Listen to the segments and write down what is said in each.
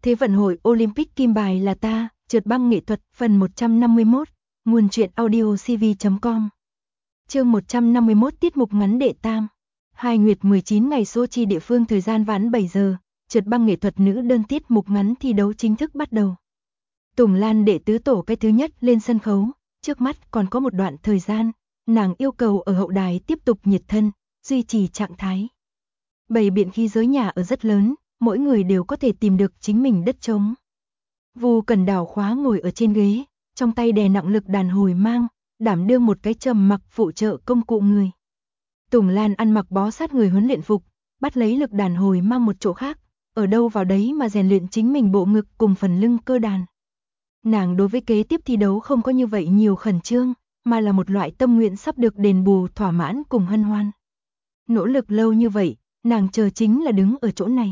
Thế vận hội Olympic kim bài là ta, trượt băng nghệ thuật, phần 151, nguồn truyện audio cv.com. Chương 151 tiết mục ngắn đệ tam. 2 Nguyệt 19 ngày Sochi địa phương thời gian vãn 7 giờ, trượt băng nghệ thuật nữ đơn tiết mục ngắn thi đấu chính thức bắt đầu. Tùng Lan đệ tứ tổ cái thứ nhất lên sân khấu, trước mắt còn có một đoạn thời gian, nàng yêu cầu ở hậu đài tiếp tục nhiệt thân, duy trì trạng thái. Bày biện khí giới nhà ở rất lớn, mỗi người đều có thể tìm được chính mình đất trống. Vu Cẩn đảo khóa ngồi ở trên ghế, trong tay đè nặng lực đàn hồi mang, đảm đương một cái trầm mặc phụ trợ công cụ người. Tùng Lan ăn mặc bó sát người huấn luyện phục, bắt lấy lực đàn hồi mang một chỗ khác, ở đâu vào đấy mà rèn luyện chính mình bộ ngực cùng phần lưng cơ đàn. Nàng đối với kế tiếp thi đấu không có như vậy nhiều khẩn trương, mà là một loại tâm nguyện sắp được đền bù thỏa mãn cùng hân hoan. Nỗ lực lâu như vậy, nàng chờ chính là đứng ở chỗ này.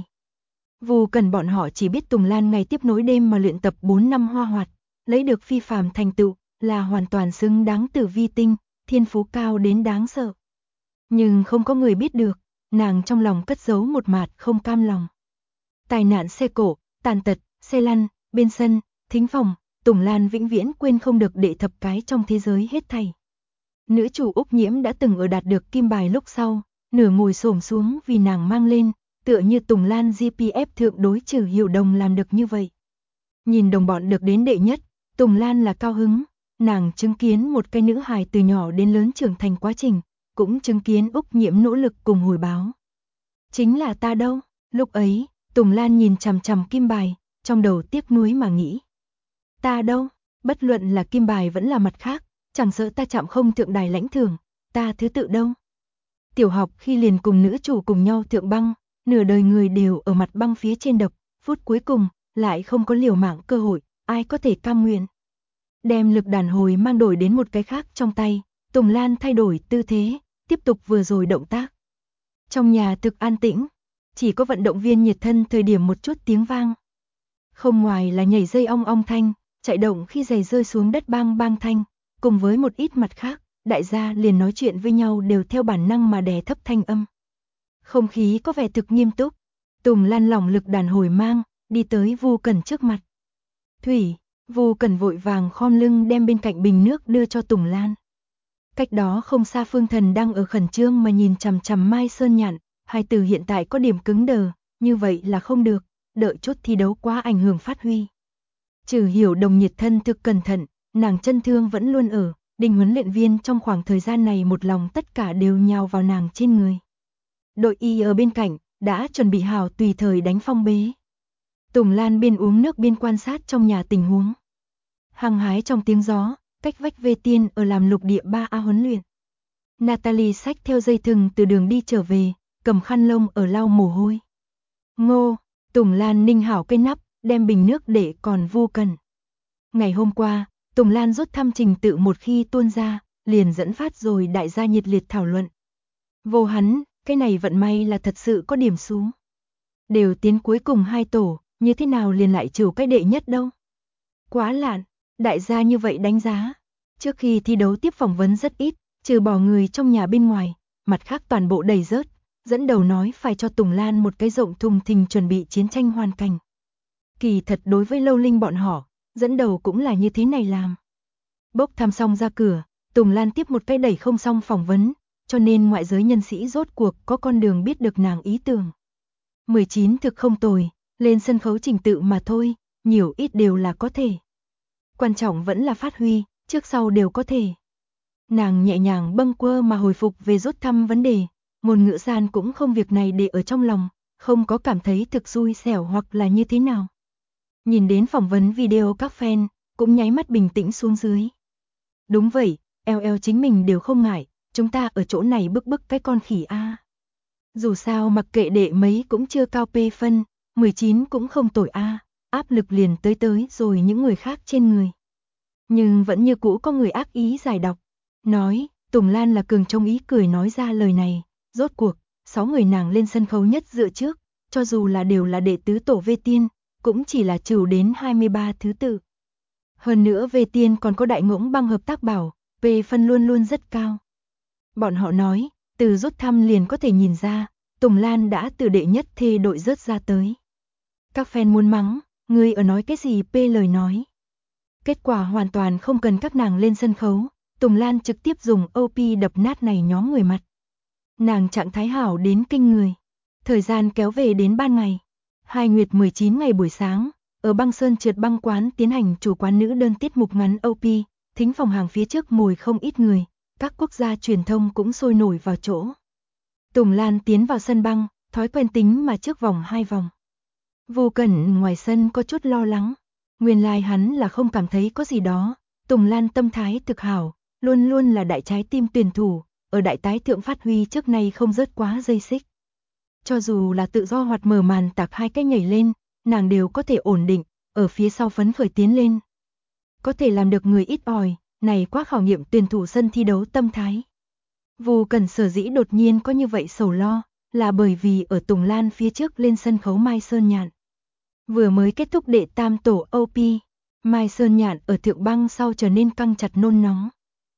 Vu Cẩn bọn họ chỉ biết Tùng Lan ngày tiếp nối đêm mà luyện tập 4 năm hoa hoạt, lấy được phi phàm thành tựu, là hoàn toàn xứng đáng tử vi tinh, thiên phú cao đến đáng sợ. Nhưng không có người biết được, nàng trong lòng cất giấu một mạt không cam lòng. Tai nạn xe cộ, tàn tật, xe lăn, bên sân, thính phòng, Tùng Lan vĩnh viễn quên không được đệ thập cái trong thế giới hết thảy. Nữ chủ Úc Nhiễm đã từng ở đạt được kim bài lúc sau, nửa ngồi xổm xuống vì nàng mang lên, tựa như Tùng Lan GPF thượng đối Trử Hiểu Đồng làm được như vậy. Nhìn đồng bọn được đến đệ nhất, Tùng Lan là cao hứng, nàng chứng kiến một cái nữ hài từ nhỏ đến lớn trưởng thành quá trình, cũng chứng kiến Úc Nhiễm nỗ lực cùng hồi báo. Chính là ta đâu, lúc ấy, Tùng Lan nhìn chằm chằm kim bài, trong đầu tiếc nuối mà nghĩ. Ta đâu, bất luận là kim bài vẫn là mặt khác, chẳng sợ ta chạm không thượng đài lãnh thưởng, ta thứ tự đâu. Tiểu học khi liền cùng nữ chủ cùng nhau thượng băng, nửa đời người đều ở mặt băng phía trên độc, phút cuối cùng, lại không có liều mạng cơ hội, ai có thể cam nguyện. Đem lực đàn hồi mang đổi đến một cái khác trong tay, Tùng Lan thay đổi tư thế, tiếp tục vừa rồi động tác. Trong nhà thực an tĩnh, chỉ có vận động viên nhiệt thân thời điểm một chút tiếng vang. Không ngoài là nhảy dây ong ong thanh, chạy động khi giày rơi xuống đất bang bang thanh, cùng với một ít mặt khác, đại gia liền nói chuyện với nhau đều theo bản năng mà đè thấp thanh âm. Không khí có vẻ thực nghiêm túc, Tùng Lan lỏng lực đàn hồi mang, đi tới Vu Cẩn trước mặt. Thủy, Vu Cẩn vội vàng khom lưng đem bên cạnh bình nước đưa cho Tùng Lan. Cách đó không xa Phương Thần đang ở khẩn trương mà nhìn chằm chằm Mai Sơn Nhạn, hai từ hiện tại có điểm cứng đờ, như vậy là không được, đợi chút thi đấu quá ảnh hưởng phát huy. Trử Hiểu Đồng nhiệt thân thực cẩn thận, nàng chân thương vẫn luôn ở, Đình huấn luyện viên trong khoảng thời gian này một lòng tất cả đều nhào vào nàng trên người. Đội y ở bên cạnh, đã chuẩn bị hảo tùy thời đánh phong bế. Tùng Lan biên uống nước biên quan sát trong nhà tình huống. Hăng hái trong tiếng gió, cách vách Vê Tiên ở làm lục địa 3A huấn luyện. Natalie xách theo dây thừng từ đường đi trở về, cầm khăn lông ở lau mồ hôi. Ngô, Tùng Lan ninh hảo cây nắp, đem bình nước để còn Vu Cẩn. Ngày hôm qua, Tùng Lan rút thăm trình tự một khi tuôn ra, liền dẫn phát rồi đại gia nhiệt liệt thảo luận. Vô hắn, cái này vận may là thật sự có điểm xuống. Đều tiến cuối cùng 2 tổ, như thế nào liền lại trừ cái đệ nhất đâu. Quá lạn, đại gia như vậy đánh giá. Trước khi thi đấu tiếp phỏng vấn rất ít, trừ bỏ người trong nhà bên ngoài, mặt khác toàn bộ đầy rớt, dẫn đầu nói phải cho Tùng Lan một cái rộng thùng thình chuẩn bị chiến tranh hoàn cảnh. Kỳ thật đối với Lâu Linh bọn họ, dẫn đầu cũng là như thế này làm. Bốc thăm xong ra cửa, Tùng Lan tiếp một cái đẩy không xong phỏng vấn, cho nên ngoại giới nhân sĩ rốt cuộc có con đường biết được nàng ý tưởng. 19 thực không tồi, lên sân khấu trình tự mà thôi, nhiều ít đều là có thể. Quan trọng vẫn là phát huy, trước sau đều có thể. Nàng nhẹ nhàng bâng quơ mà hồi phục về rút thăm vấn đề, ngôn ngữ gian cũng không việc này để ở trong lòng, không có cảm thấy thực xui xẻo hoặc là như thế nào. Nhìn đến phỏng vấn video các fan, cũng nháy mắt bình tĩnh xuống dưới. Đúng vậy, LL chính mình đều không ngại, chúng ta ở chỗ này bức cái con khỉ A. Dù sao mặc kệ đệ mấy cũng chưa cao P phân, 19 cũng không tồi A, áp lực liền tới rồi những người khác trên người. Nhưng vẫn như cũ có người ác ý giải độc, nói, Tùng Lan là cường trong ý cười nói ra lời này, rốt cuộc, 6 người nàng lên sân khấu nhất dựa trước, cho dù là đều là đệ tứ tổ Vê Tiên, cũng chỉ là trừ đến 23 thứ tự. Hơn nữa Vê Tiên còn có đại ngỗng băng hợp tác bảo, P phân luôn luôn rất cao. Bọn họ nói, từ rút thăm liền có thể nhìn ra, Tùng Lan đã từ đệ nhất thê đội rớt ra tới. Các fan muốn mắng, Ngươi ở nói cái gì lời nói. Kết quả hoàn toàn không cần các nàng lên sân khấu, Tùng Lan trực tiếp dùng OP đập nát này nhóm người mặt. Nàng trạng thái hảo đến kinh người. Thời gian kéo về đến ban ngày. 2 Nguyệt 19 ngày buổi sáng, ở Băng Sơn trượt băng quán tiến hành chủ quán nữ đơn tiết mục ngắn OP, thính phòng hàng phía trước ngồi không ít người, các quốc gia truyền thông cũng sôi nổi vào chỗ. Tùng Lan tiến vào sân băng, thói quen tính mà trước vòng 2 vòng. Vô Cẩn ngoài sân có chút lo lắng, nguyên lai hắn là không cảm thấy có gì đó, Tùng Lan tâm thái thực hảo, luôn luôn là đại trái tim tuyển thủ, ở đại tái thượng phát huy trước nay không rớt quá dây xích. Cho dù là tự do hoặc mở màn tạc 2 cái nhảy lên, nàng đều có thể ổn định, ở phía sau phấn khởi tiến lên. Có thể làm được người ít ỏi, này quá khảo nghiệm tuyển thủ sân thi đấu tâm thái. Vô Cẩn sở dĩ đột nhiên có như vậy sầu lo, là bởi vì ở Tùng Lan phía trước lên sân khấu Mai Sơn Nhạn. Vừa mới kết thúc đệ tam tổ OP, Mai Sơn Nhạn ở thượng băng sau trở nên căng chặt nôn nóng.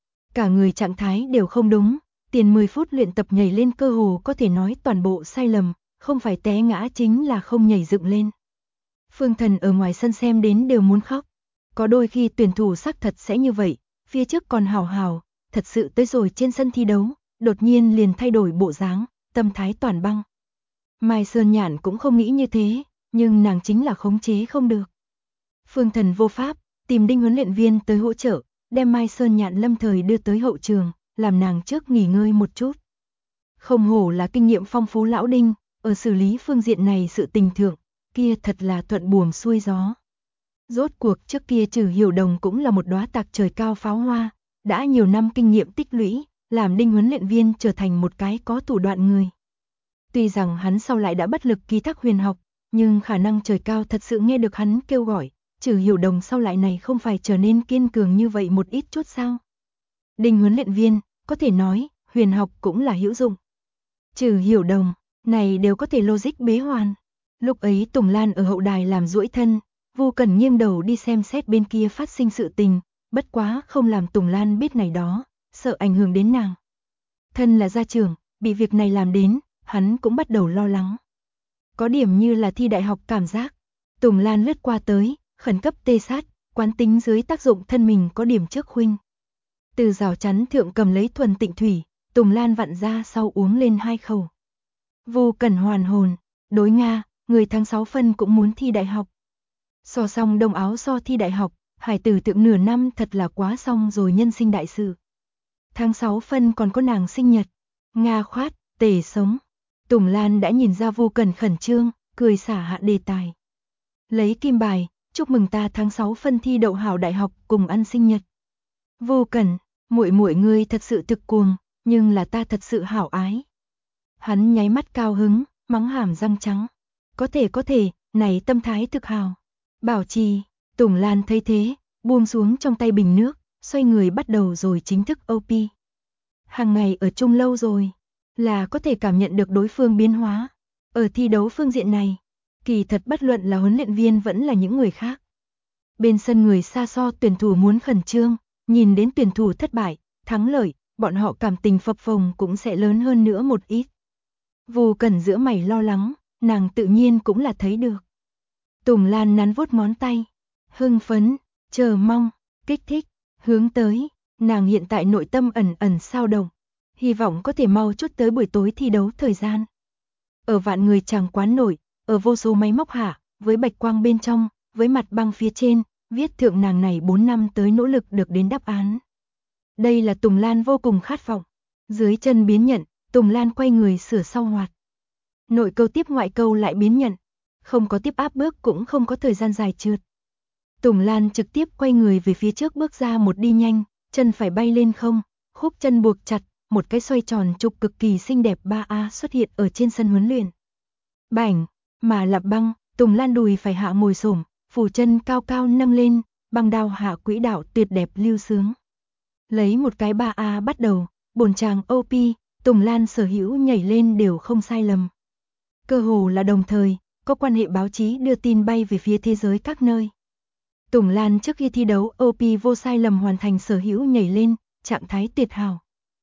Cả người trạng thái đều không đúng, tiền 10 phút luyện tập nhảy lên cơ hồ có thể nói toàn bộ sai lầm, không phải té ngã chính là không nhảy dựng lên. Phương Thần ở ngoài sân xem đến đều muốn khóc. Có đôi khi tuyển thủ xác thật sẽ như vậy, phía trước còn hào hào, thật sự tới rồi trên sân thi đấu, đột nhiên liền thay đổi bộ dáng, tâm thái toàn băng. Mai Sơn Nhạn cũng không nghĩ như thế, nhưng nàng chính là khống chế không được. Phương Thần vô pháp, tìm Đinh huấn luyện viên tới hỗ trợ, đem Mai Sơn Nhạn lâm thời đưa tới hậu trường, làm nàng trước nghỉ ngơi một chút. Không hổ là kinh nghiệm phong phú lão Đinh, ở xử lý phương diện này sự tình thượng, kia thật là thuận buồm xuôi gió. Rốt cuộc trước kia Trừ Hiểu Đồng cũng là một đóa tạc trời cao pháo hoa, đã nhiều năm kinh nghiệm tích lũy, làm Đinh huấn luyện viên trở thành một cái có thủ đoạn người. Tuy rằng hắn sau lại đã bất lực ký thác huyền học, nhưng khả năng trời cao thật sự nghe được hắn kêu gọi, Trừ Hiểu Đồng sau lại này không phải trở nên kiên cường như vậy một ít chút sao? Đinh huấn luyện viên, có thể nói, huyền học cũng là hữu dụng. Trừ Hiểu Đồng, này đều có thể logic bế hoàn. Lúc ấy Tùng Lan ở hậu đài làm duỗi thân, Vô Cẩn nghiêng đầu đi xem xét bên kia phát sinh sự tình, bất quá không làm Tùng Lan biết này đó, sợ ảnh hưởng đến nàng. Thân là gia trưởng, bị việc này làm đến, hắn cũng bắt đầu lo lắng. Có điểm như là thi đại học cảm giác. Tùng Lan lướt qua tới, khẩn cấp tê sát, quán tính dưới tác dụng thân mình có điểm trước khuynh. Từ rào chắn thượng cầm lấy thuần tịnh thủy, Tùng Lan vặn ra sau uống lên 2 khẩu. Vô Cẩn hoàn hồn, đối Nga, người tháng 6 phân cũng muốn thi đại học. So xong đông áo so thi đại học, hải tử thượng nửa năm thật là quá xong rồi nhân sinh đại sự. Tháng 6 phân còn có nàng sinh nhật, Nga khoát, tề sống. Tùng Lan đã nhìn ra Vô Cẩn khẩn trương, cười xả hạ đề tài. Lấy kim bài, chúc mừng ta tháng 6 phân thi đậu hảo đại học cùng ăn sinh nhật. Vô Cẩn, muội muội ngươi thật sự thực cuồng, nhưng là ta thật sự hảo ái. Hắn nháy mắt cao hứng, mắng hàm răng trắng. Có thể, này tâm thái thực hào. Bảo trì, Tùng Lan thấy thế, buông xuống trong tay bình nước, xoay người bắt đầu rồi chính thức OP. Hàng ngày ở chung lâu rồi, là có thể cảm nhận được đối phương biến hóa. Ở thi đấu phương diện này, kỳ thật bất luận là huấn luyện viên vẫn là những người khác. Bên sân người xa so tuyển thủ muốn khẩn trương, nhìn đến tuyển thủ thất bại, thắng lợi, bọn họ cảm tình phập phồng cũng sẽ lớn hơn nữa một ít. Vô Cẩn giữa mày lo lắng, nàng tự nhiên cũng là thấy được. Tùng Lan nắn vuốt ngón tay, hưng phấn, chờ mong, kích thích, hướng tới, nàng hiện tại nội tâm ẩn ẩn sao động, hy vọng có thể mau chút tới buổi tối thi đấu thời gian. Ở vạn người chàng quán nổi, ở vô số máy móc hạ, với bạch quang bên trong, với mặt băng phía trên, viết thượng nàng này 4 năm tới nỗ lực được đến đáp án. Đây là Tùng Lan vô cùng khát vọng. Dưới chân biến nhận, Tùng Lan quay người sửa sau hoạt. Nội câu tiếp ngoại câu lại biến nhận. Không có tiếp áp bước cũng không có thời gian dài trượt. Tùng Lan trực tiếp quay người về phía trước bước ra một đi nhanh, chân phải bay lên không, khúc chân buộc chặt, một cái xoay tròn trục cực kỳ xinh đẹp 3A xuất hiện ở trên sân huấn luyện. Bảnh, mà lặp băng, Tùng Lan đùi phải hạ ngồi xổm, phủ chân cao cao nâng lên, băng đao hạ quỹ đạo tuyệt đẹp lưu sướng. Lấy một cái 3A bắt đầu, bổn chàng OP, Tùng Lan sở hữu nhảy lên đều không sai lầm. Cơ hồ là đồng thời, có quan hệ báo chí đưa tin bay về phía thế giới các nơi. Tùng Lan trước khi thi đấu OP vô sai lầm hoàn thành sở hữu nhảy lên, trạng thái tuyệt hảo.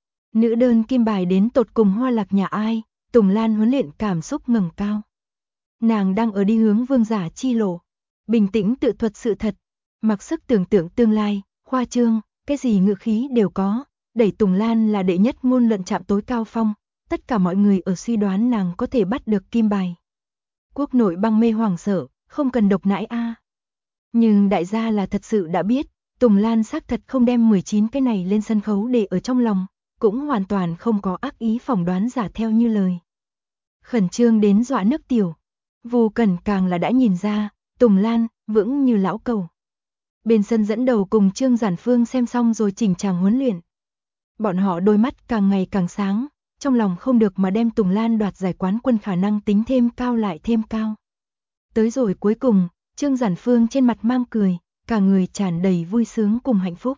Nữ đơn kim bài đến tột cùng hoa lạc nhà ai, Tùng Lan huấn luyện cảm xúc ngẩng cao. Nàng đang ở đi hướng vương giả chi lộ. bình tĩnh tự thuật sự thật, mặc sức tưởng tượng tương lai, khoa trương, cái gì ngữ khí đều có, đẩy Tùng Lan là đệ nhất ngôn luận chạm tối cao phong, tất cả mọi người ở suy đoán nàng có thể bắt được kim bài. Quốc nội băng mê hoảng sợ, không cần độc nãi a. Nhưng đại gia là thật sự đã biết, Tùng Lan xác thật không đem 19 cái này lên sân khấu để ở trong lòng, cũng hoàn toàn không có ác ý phỏng đoán giả theo như lời. Khẩn trương đến dọa nước tiểu. Vu Cẩn càng là đã nhìn ra, Tùng Lan vững như lão cầu. Bên sân dẫn đầu cùng Trương Giản Phương xem xong rồi chỉnh chàng huấn luyện. Bọn họ đôi mắt càng ngày càng sáng, trong lòng không được mà đem Tùng Lan đoạt giải quán quân khả năng tính thêm cao lại thêm cao. Tới rồi cuối cùng, Trương Giản Phương trên mặt mang cười, cả người tràn đầy vui sướng cùng hạnh phúc.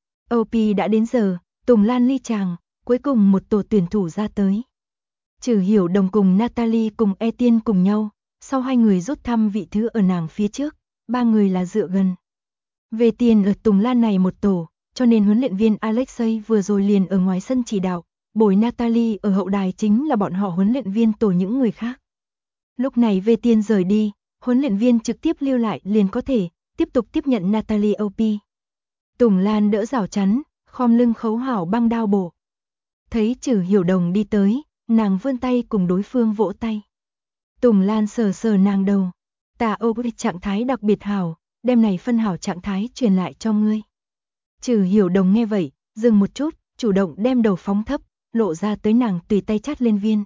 OP đã đến giờ, Tùng Lan ly chàng, cuối cùng một tổ tuyển thủ ra tới. Trừ Hiểu Đồng cùng Natalie cùng Etienne cùng nhau, sau hai người rút thăm vị thứ ở nàng phía trước, ba người là dựa gần. Về tiền ở Tùng Lan này một tổ, cho nên huấn luyện viên Alexei vừa rồi liền ở ngoài sân chỉ đạo, bồi Natalie ở hậu đài chính là bọn họ huấn luyện viên tổ những người khác. Lúc này về tiền rời đi, huấn luyện viên trực tiếp lưu lại liền có thể tiếp tục tiếp nhận Natalie OP. Tùng Lan đỡ rào chắn, khom lưng khấu hảo băng đao bổ. Thấy Trừ Hiểu Đồng đi tới, nàng vươn tay cùng đối phương vỗ tay. Tùng Lan sờ sờ nàng đầu. Ta OP trạng thái đặc biệt hảo, đem này phân hảo trạng thái truyền lại cho ngươi. Trừ Hiểu Đồng nghe vậy, dừng một chút, chủ động đem đầu phóng thấp, lộ ra tới nàng tùy tay chát lên viên.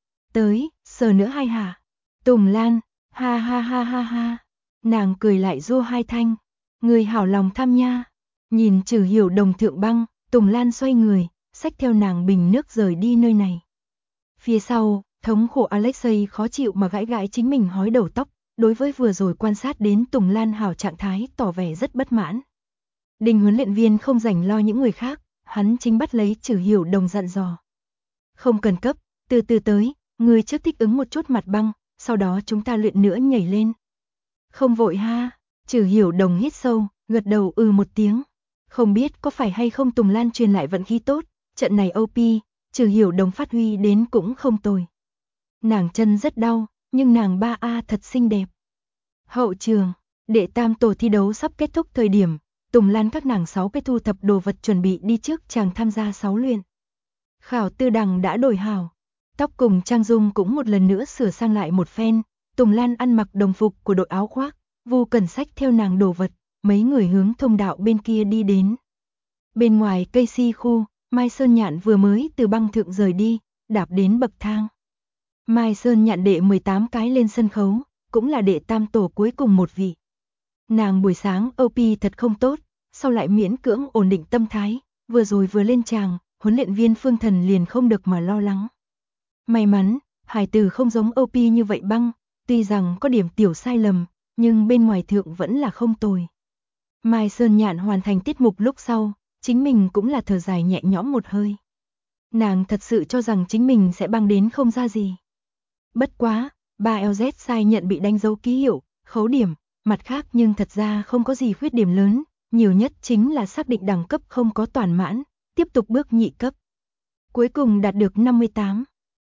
Tới, sờ nữa hai hả. Tùng Lan, ha ha ha ha ha. Nàng cười lại rua hai thanh. Người hảo lòng tham nha. Nhìn Trừ Hiểu Đồng thượng băng, Tùng Lan xoay người, xách theo nàng bình nước rời đi nơi này. Phía sau, thống khổ Alexei khó chịu mà gãi gãi chính mình hói đầu tóc, đối với vừa rồi quan sát đến Tùng Lan hảo trạng thái tỏ vẻ rất bất mãn. Đình huấn luyện viên không rảnh lo những người khác, hắn chính bắt lấy Trừ Hiểu Đồng dặn dò. Không cần cấp, từ từ tới, người trước thích ứng một chút mặt băng, sau đó chúng ta luyện nữa nhảy lên. Không vội ha, Trừ Hiểu Đồng hít sâu, gật đầu một tiếng. Không biết có phải hay không Tùng Lan truyền lại vận khí tốt, trận này OP, Trừ Hiểu Đồng phát huy đến cũng không tồi. Nàng chân rất đau, nhưng nàng 3A thật xinh đẹp. Hậu trường, đệ tam tổ thi đấu sắp kết thúc thời điểm, Tùng Lan các nàng 6 cái thu thập đồ vật chuẩn bị đi trước chàng tham gia 6 luyện. Khảo tư đằng đã đổi hảo, tóc cùng trang dung cũng một lần nữa sửa sang lại một phen, Tùng Lan ăn mặc đồng phục của đội áo khoác, Vu Cẩn xách theo nàng đồ vật, mấy người hướng thông đạo bên kia đi đến. Bên ngoài cây si khu, Mai Sơn Nhạn vừa mới từ băng thượng rời đi, đạp đến bậc thang. Mai Sơn Nhạn đệ 18 cái lên sân khấu, cũng là đệ tam tổ cuối cùng một vị. Nàng buổi sáng OP thật không tốt, sau lại miễn cưỡng ổn định tâm thái, vừa rồi vừa lên tràng, huấn luyện viên Phương Thần liền không được mà lo lắng. May mắn, hải tử không giống OP như vậy băng, tuy rằng có điểm tiểu sai lầm, nhưng bên ngoài thượng vẫn là không tồi. Mai Sơn Nhạn hoàn thành tiết mục lúc sau, chính mình cũng là thở dài nhẹ nhõm một hơi. Nàng thật sự cho rằng chính mình sẽ băng đến không ra gì. Bất quá, 3LZ sai nhận bị đánh dấu ký hiệu, khấu điểm, mặt khác nhưng thật ra không có gì khuyết điểm lớn, nhiều nhất chính là xác định đẳng cấp không có toàn mãn, tiếp tục bước nhị cấp. Cuối cùng đạt được 58,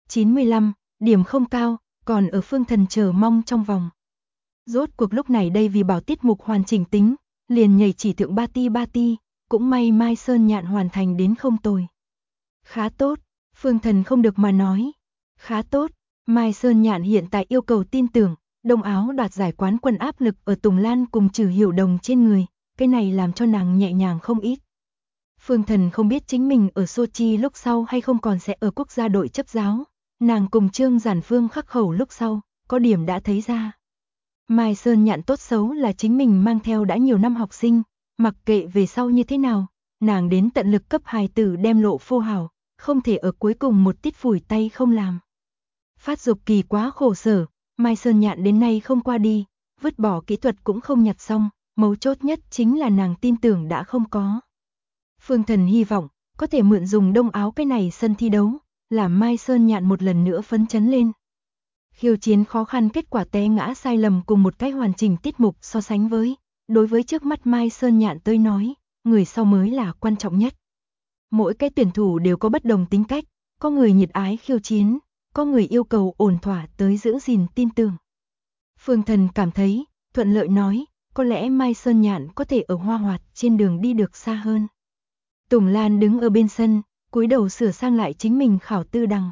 95, điểm không cao, còn ở Phương Thần chờ mong trong vòng. Rốt cuộc lúc này đây vì bảo tiết mục hoàn chỉnh tính, liền nhảy chỉ thượng ba ti, cũng may Mai Sơn Nhạn hoàn thành đến không tồi. Khá tốt, Phương Thần không được mà nói. Khá tốt, Mai Sơn Nhạn hiện tại yêu cầu tin tưởng, Đông Áo đoạt giải quán quân áp lực ở Tùng Lan cùng Trừ Hiểu Đồng trên người, cái này làm cho nàng nhẹ nhàng không ít. Phương Thần không biết chính mình ở Sochi lúc sau hay không còn sẽ ở quốc gia đội chấp giáo, nàng cùng Trương Giản Phương khắc khẩu lúc sau, có điểm đã thấy ra. Mai Sơn Nhạn tốt xấu là chính mình mang theo đã nhiều năm học sinh, mặc kệ về sau như thế nào, nàng đến tận lực cấp hài tử đem lộ phô hảo, không thể ở cuối cùng một tiết phủi tay không làm. Phát dục kỳ quá khổ sở, Mai Sơn Nhạn đến nay không qua đi, vứt bỏ kỹ thuật cũng không nhặt xong, mấu chốt nhất chính là nàng tin tưởng đã không có. Phương Thần hy vọng, có thể mượn dùng Đông Áo cái này sân thi đấu, làm Mai Sơn Nhạn một lần nữa phấn chấn lên. Khiêu chiến khó khăn kết quả té ngã sai lầm cùng một cái hoàn chỉnh tiết mục so sánh với, đối với trước mắt Mai Sơn Nhạn tới nói, người sau mới là quan trọng nhất. Mỗi cái tuyển thủ đều có bất đồng tính cách, có người nhiệt ái khiêu chiến, có người yêu cầu ổn thỏa tới giữ gìn tin tưởng. Phương Thần cảm thấy, thuận lợi nói, có lẽ Mai Sơn Nhạn có thể ở Hoa Hoạt trên đường đi được xa hơn. Tùng Lan đứng ở bên sân, cúi đầu sửa sang lại chính mình khảo tư đằng.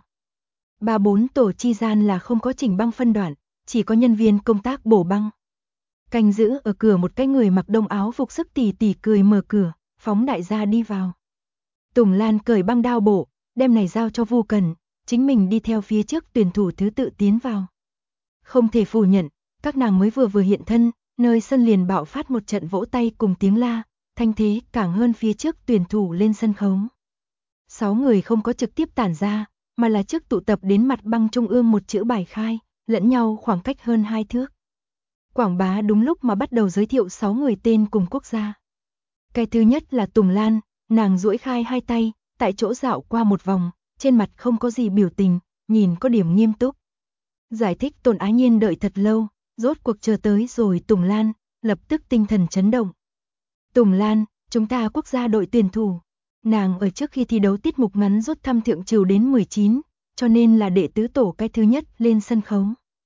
3-4 tổ chi gian là không có chỉnh băng phân đoạn, chỉ có nhân viên công tác bổ băng. Canh giữ ở cửa một cái người mặc đông áo phục sức tỉ tỉ cười mở cửa, phóng đại gia đi vào. Tùng Lan cởi băng đao bộ, đem này giao cho Vu Cần, chính mình đi theo phía trước tuyển thủ thứ tự tiến vào. Không thể phủ nhận, các nàng mới vừa hiện thân, nơi sân liền bạo phát một trận vỗ tay cùng tiếng la, thanh thế càng hơn phía trước tuyển thủ lên sân khấu. 6 người không có trực tiếp tản ra, mà là trước tụ tập đến mặt băng trung ương một chữ bài khai, lẫn nhau khoảng cách hơn 2 thước. Quảng bá đúng lúc mà bắt đầu giới thiệu 6 người tên cùng quốc gia. Cái thứ nhất là Tùng Lan, nàng duỗi khai hai tay, tại chỗ dạo qua một vòng, trên mặt không có gì biểu tình, nhìn có điểm nghiêm túc. Giải thích Tôn Ái Nhiên đợi thật lâu, rốt cuộc chờ tới rồi Tùng Lan, lập tức tinh thần chấn động. Tùng Lan, chúng ta quốc gia đội tuyển thủ. Nàng ở trước khi thi đấu tiết mục ngắn rút thăm thượng trừu đến 19, cho nên là đệ tứ tổ cái thứ nhất lên sân khấu.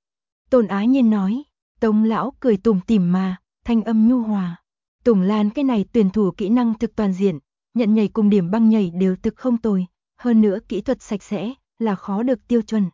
Tôn Ái Nhiên nói, Tống lão cười tủm tỉm mà, thanh âm nhu hòa. Tùng Lan cái này tuyển thủ kỹ năng thực toàn diện, nhận nhảy cùng điểm băng nhảy đều thực không tồi, hơn nữa kỹ thuật sạch sẽ, là khó được tiêu chuẩn.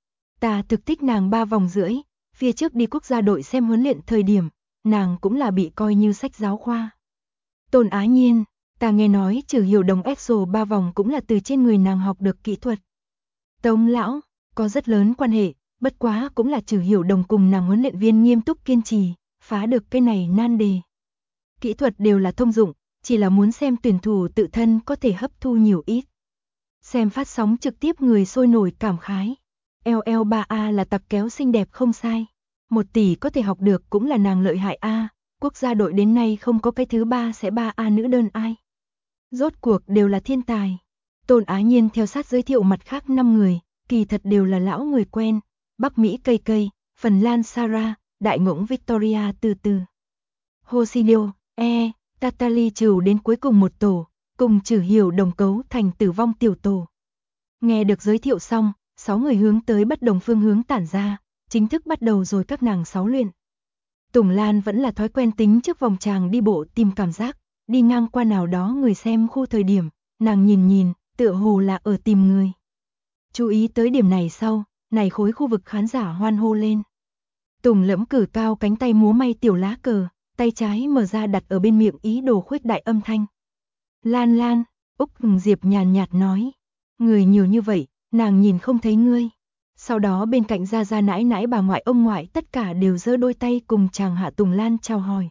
Ta thực thích nàng 3 vòng rưỡi, phía trước đi quốc gia đội xem huấn luyện thời điểm, nàng cũng là bị coi như sách giáo khoa. Tôn Ái Nhiên, ta nghe nói Trử Hiểu Đồng EXO 3 vòng cũng là từ trên người nàng học được kỹ thuật. Tống lão, có rất lớn quan hệ, bất quá cũng là Trử Hiểu Đồng cùng nàng huấn luyện viên nghiêm túc kiên trì, phá được cái này nan đề. Kỹ thuật đều là thông dụng, chỉ là muốn xem tuyển thủ tự thân có thể hấp thu nhiều ít. Xem phát sóng trực tiếp người sôi nổi cảm khái. LL3A là tập kéo xinh đẹp không sai. 1 tỷ có thể học được cũng là nàng lợi hại A, quốc gia đội đến nay không có cái thứ 3 sẽ 3A nữ đơn ai. Rốt cuộc đều là thiên tài. Tôn Ái Nhiên theo sát giới thiệu mặt khác 5 người, kỳ thật đều là lão người quen. Bắc Mỹ Cây Cây, Phần Lan Sarah, Đại Ngỗng Victoria Từ Từ. Hoshino, Tatali trừ đến cuối cùng một tổ, cùng Trử Hiểu Đồng cấu thành tử vong tiểu tổ. Nghe được giới thiệu xong, 6 người hướng tới bất đồng phương hướng tản ra, chính thức bắt đầu rồi các nàng 6 luyện. Tùng Lan vẫn là thói quen tính trước vòng tràng đi bộ tìm cảm giác, đi ngang qua nào đó người xem khu thời điểm, nàng nhìn, tựa hồ là ở tìm người. Chú ý tới điểm này sau, này khối khu vực khán giả hoan hô lên. Tùng Lẫm cử cao cánh tay múa may tiểu lá cờ, tay trái mở ra đặt ở bên miệng ý đồ khuếch đại âm thanh. Lan Lan, Úc Diệp nhàn nhạt nói, người nhiều như vậy, nàng nhìn không thấy ngươi. Sau đó bên cạnh gia gia nãi nãi bà ngoại ông ngoại tất cả đều giơ đôi tay cùng chàng hạ Tùng Lan chào hỏi.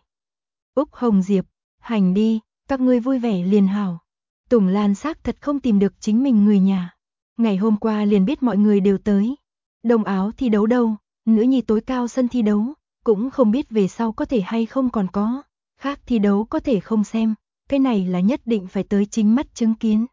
Úc Hồng Diệp, hành đi, các ngươi vui vẻ liền hảo. Tùng Lan xác thật không tìm được chính mình người nhà. Ngày hôm qua liền biết mọi người đều tới. Đồng áo thi đấu đâu, nữ nhi tối cao sân thi đấu, cũng không biết về sau có thể hay không còn có. Khác thi đấu có thể không xem, cái này là nhất định phải tới chính mắt chứng kiến.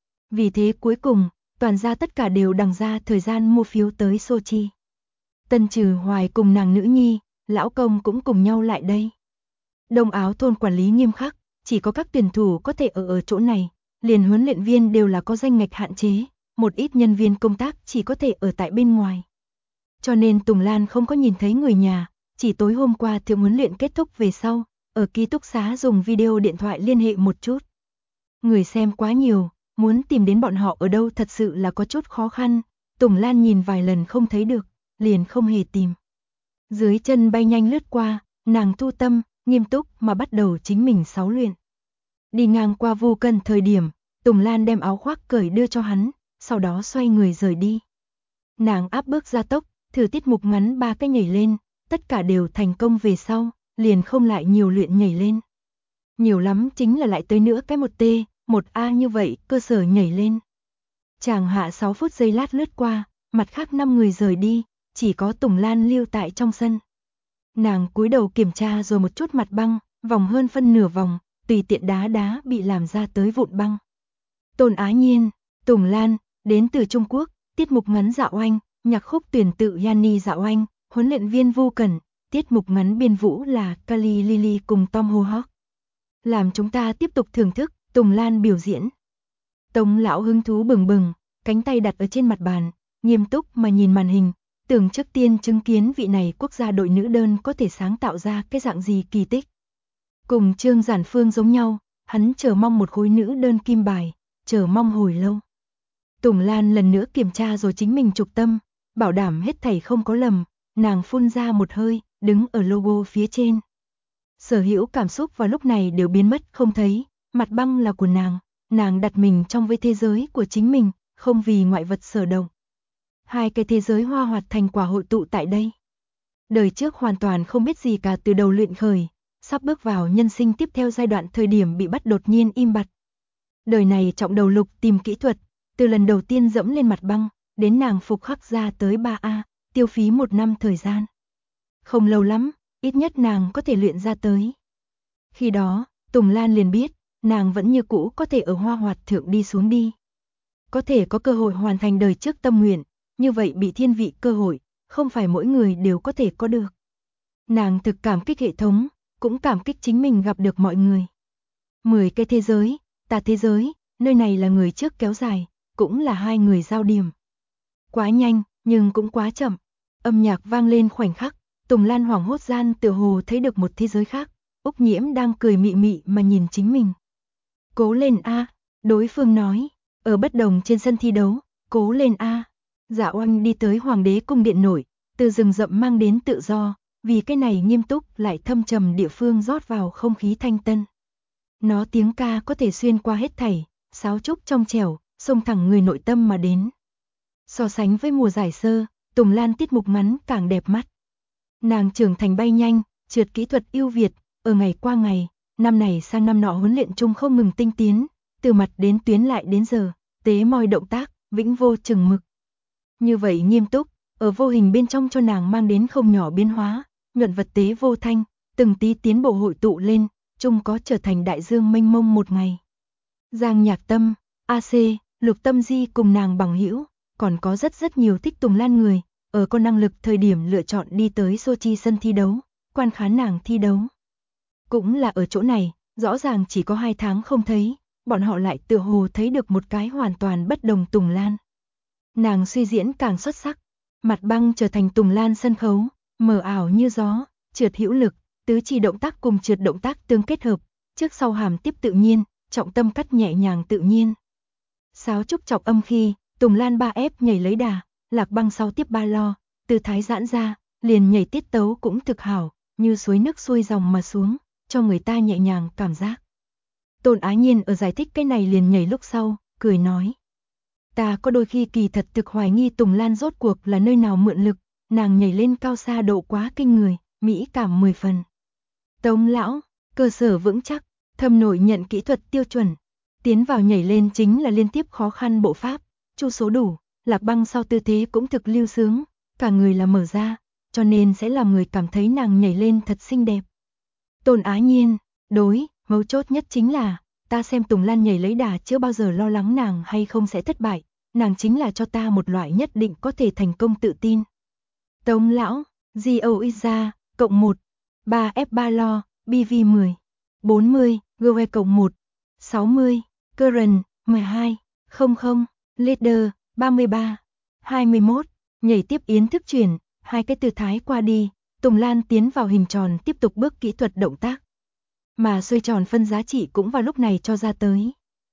Vì thế cuối cùng, toàn gia tất cả đều đằng ra thời gian mua phiếu tới Sochi. Tân Trừ Hoài cùng nàng nữ nhi, lão công cũng cùng nhau lại đây. Đông Áo thôn quản lý nghiêm khắc, chỉ có các tuyển thủ có thể ở chỗ này, liền huấn luyện viên đều là có danh ngạch hạn chế, một ít nhân viên công tác chỉ có thể ở tại bên ngoài. Cho nên Tùng Lan không có nhìn thấy người nhà, chỉ tối hôm qua thượng huấn luyện kết thúc về sau, ở ký túc xá dùng video điện thoại liên hệ một chút. Người xem quá nhiều, muốn tìm đến bọn họ ở đâu thật sự là có chút khó khăn, Tùng Lan nhìn vài lần không thấy được, liền không hề tìm. Dưới chân bay nhanh lướt qua, nàng thu tâm, nghiêm túc mà bắt đầu chính mình 6 luyện. Đi ngang qua Vu Cân thời điểm, Tùng Lan đem áo khoác cởi đưa cho hắn, sau đó xoay người rời đi. Nàng áp bước gia tốc, thử tiết mục ngắn 3 cái nhảy lên, tất cả đều thành công về sau, liền không lại nhiều luyện nhảy lên. Nhiều lắm chính là lại tới nữa cái 1T, 1A như vậy, cơ sở nhảy lên. Chàng hạ 6 phút giây lát lướt qua, mặt khác 5 người rời đi, chỉ có Tùng Lan lưu tại trong sân. Nàng cúi đầu kiểm tra rồi một chút mặt băng, vòng hơn phân nửa vòng, tùy tiện đá bị làm ra tới vụn băng. Tôn Ái Nhiên, Tùng Lan, đến từ Trung Quốc, tiết mục ngắn Dạo Anh, nhạc khúc tuyển tự Yanni Dạo Anh, huấn luyện viên Vu Cẩn, tiết mục ngắn biên vũ là Kali Lily cùng Tom Ho Hawk. Làm chúng ta tiếp tục thưởng thức, Tùng Lan biểu diễn. Tống lão hứng thú bừng bừng, cánh tay đặt ở trên mặt bàn, nghiêm túc mà nhìn màn hình, tưởng trước tiên chứng kiến vị này quốc gia đội nữ đơn có thể sáng tạo ra cái dạng gì kỳ tích. Cùng Trương Giản Phương giống nhau, hắn chờ mong một khối nữ đơn kim bài, chờ mong hồi lâu. Tùng Lan lần nữa kiểm tra rồi chính mình trục tâm, bảo đảm hết thảy không có lầm, nàng phun ra một hơi, đứng ở logo phía trên. Sở hữu cảm xúc vào lúc này đều biến mất không thấy, mặt băng là của nàng đặt mình trong với thế giới của chính mình, không vì ngoại vật sở động. Hai cái thế giới hoa hoạt thành quả hội tụ tại đây. Đời trước hoàn toàn không biết gì cả từ đầu luyện khởi, sắp bước vào nhân sinh tiếp theo giai đoạn thời điểm bị bắt đột nhiên im bặt. Đời này trọng đầu lục tìm kỹ thuật, từ lần đầu tiên dẫm lên mặt băng, đến nàng phục khắc ra tới 3A, tiêu phí 1 năm thời gian. Không lâu lắm, ít nhất nàng có thể luyện ra tới. Khi đó, Tùng Lan liền biết, nàng vẫn như cũ có thể ở hoa hoạt thượng đi xuống đi. Có thể có cơ hội hoàn thành đời trước tâm nguyện, như vậy bị thiên vị cơ hội, không phải mỗi người đều có thể có được. Nàng thực cảm kích hệ thống, cũng cảm kích chính mình gặp được mọi người. 10 cái thế giới, ta thế giới, nơi này là người trước kéo dài, cũng là hai người giao điểm. Quá nhanh, nhưng cũng quá chậm. Âm nhạc vang lên khoảnh khắc, Tùng Lan hoảng hốt gian tựa hồ thấy được một thế giới khác. Úc Nhiễm đang cười mị mị mà nhìn chính mình. Cố lên a, đối phương nói, ở bất đồng trên sân thi đấu, cố lên a. Dạ Oanh đi tới Hoàng đế cung điện nổi, từ rừng rậm mang đến tự do, vì cái này nghiêm túc lại thâm trầm địa phương rót vào không khí thanh tân. Nó tiếng ca có thể xuyên qua hết thảy, sáo trúc trong trẻo, xông thẳng người nội tâm mà đến. So sánh với mùa giải sơ, Tùng Lan tiết mục ngắn càng đẹp mắt. Nàng trưởng thành bay nhanh, trượt kỹ thuật ưu việt, ở ngày qua ngày, năm này sang năm nọ huấn luyện chung không ngừng tinh tiến, từ mặt đến tuyến lại đến giờ, tế mọi động tác, vĩnh vô chừng mực. Như vậy nghiêm túc, ở vô hình bên trong cho nàng mang đến không nhỏ biến hóa, nhuận vật tế vô thanh, từng tí tiến bộ hội tụ lên, chung có trở thành đại dương mênh mông một ngày. Giang Nhạc Tâm, AC, Lục Tâm Di cùng nàng bằng hữu, còn có rất nhiều thích Tùng Lan người, ở có năng lực thời điểm lựa chọn đi tới Sochi sân thi đấu, quan khán nàng thi đấu. Cũng là ở chỗ này, rõ ràng chỉ có 2 tháng không thấy, bọn họ lại tựa hồ thấy được một cái hoàn toàn bất đồng Tùng Lan. Nàng suy diễn càng xuất sắc, mặt băng trở thành Tùng Lan sân khấu, mờ ảo như gió, trượt hữu lực, tứ chi động tác cùng trượt động tác tương kết hợp, trước sau hàm tiếp tự nhiên, trọng tâm cắt nhẹ nhàng tự nhiên. Sáo trúc chọc âm khi, Tùng Lan 3F nhảy lấy đà, Lạc Băng sau tiếp 3 lo, tư thái giãn ra, liền nhảy tiết tấu cũng thực hảo, như suối nước xuôi dòng mà xuống, cho người ta nhẹ nhàng cảm giác. Tôn Á Nhiên ở giải thích cái này liền nhảy lúc sau, cười nói. Ta có đôi khi kỳ thật thực hoài nghi Tùng Lan rốt cuộc là nơi nào mượn lực, nàng nhảy lên cao xa độ quá kinh người, mỹ cảm 10 phần. Tống lão, cơ sở vững chắc, thâm nội nhận kỹ thuật tiêu chuẩn. Tiến vào nhảy lên chính là liên tiếp khó khăn bộ pháp, chu số đủ, Lạc Băng sau tư thế cũng thực lưu sướng, cả người là mở ra, cho nên sẽ làm người cảm thấy nàng nhảy lên thật xinh đẹp. Tôn Á Nhiên, đối, mấu chốt nhất chính là, ta xem Tùng Lan nhảy lấy đà chưa bao giờ lo lắng nàng hay không sẽ thất bại, nàng chính là cho ta một loại nhất định có thể thành công tự tin. Tống lão, GOIZA, cộng 1, 3F3 lo, BV10, 40, GOE cộng 1, 60, Current, 12, 00, Leader, 33, 21, nhảy tiếp yến thức chuyển, hai cái tư thái qua đi, Tùng Lan tiến vào hình tròn tiếp tục bước kỹ thuật động tác. Mà xoay tròn phân giá trị cũng vào lúc này cho ra tới.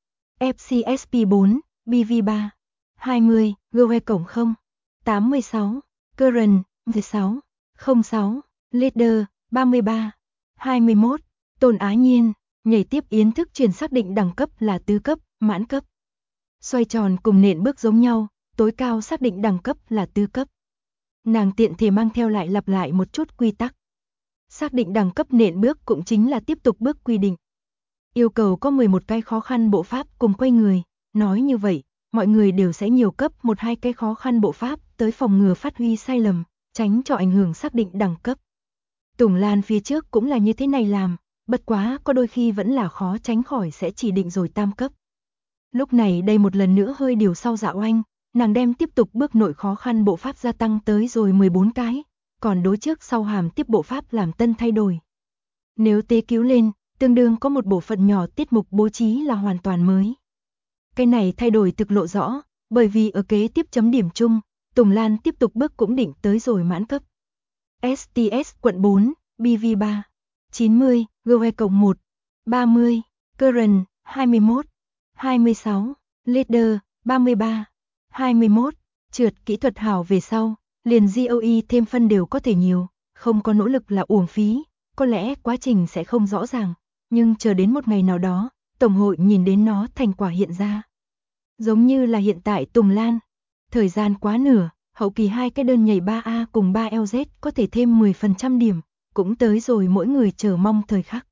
FCSP4, BV3, 20, GOE cộng 0, 86, Current, 16, 06, Leader, 33, 21, Tôn Á Nhiên, nhảy tiếp yến thức chuyển xác định đẳng cấp là tứ cấp, mãn cấp. Xoay tròn cùng nện bước giống nhau, tối cao xác định đẳng cấp là tứ cấp. Nàng tiện thể mang theo lại lặp lại một chút quy tắc. Xác định đẳng cấp nện bước cũng chính là tiếp tục bước quy định. Yêu cầu có 11 cái khó khăn bộ pháp cùng quay người, nói như vậy, mọi người đều sẽ nhiều cấp 1-2 cái khó khăn bộ pháp tới phòng ngừa phát huy sai lầm, tránh cho ảnh hưởng xác định đẳng cấp. Tùng Lan phía trước cũng là như thế này làm, bất quá có đôi khi vẫn là khó tránh khỏi sẽ chỉ định rồi tam cấp. Lúc này đây một lần nữa hơi điều sau Dạ Oanh, nàng đem tiếp tục bước nội khó khăn bộ pháp gia tăng tới rồi 14 cái, còn đối trước sau hàm tiếp bộ pháp làm tân thay đổi. Nếu tế cứu lên, tương đương có một bộ phận nhỏ tiết mục bố trí là hoàn toàn mới. Cái này thay đổi thực lộ rõ, bởi vì ở kế tiếp chấm điểm chung, Tùng Lan tiếp tục bước cũng định tới rồi mãn cấp. STS quận 4, BV3, 90, GW cộng 1, 30, Current, 21, 26, Leader, 33, 21, trượt kỹ thuật hảo về sau, liền GOE thêm phân đều có thể nhiều, không có nỗ lực là uổng phí, có lẽ quá trình sẽ không rõ ràng, nhưng chờ đến một ngày nào đó, Tổng hội nhìn đến nó thành quả hiện ra. Giống như là hiện tại Tùng Lan, thời gian quá nửa, hậu kỳ hai cái đơn nhảy 3A cùng 3LZ có thể thêm 10% điểm, cũng tới rồi mỗi người chờ mong thời khắc.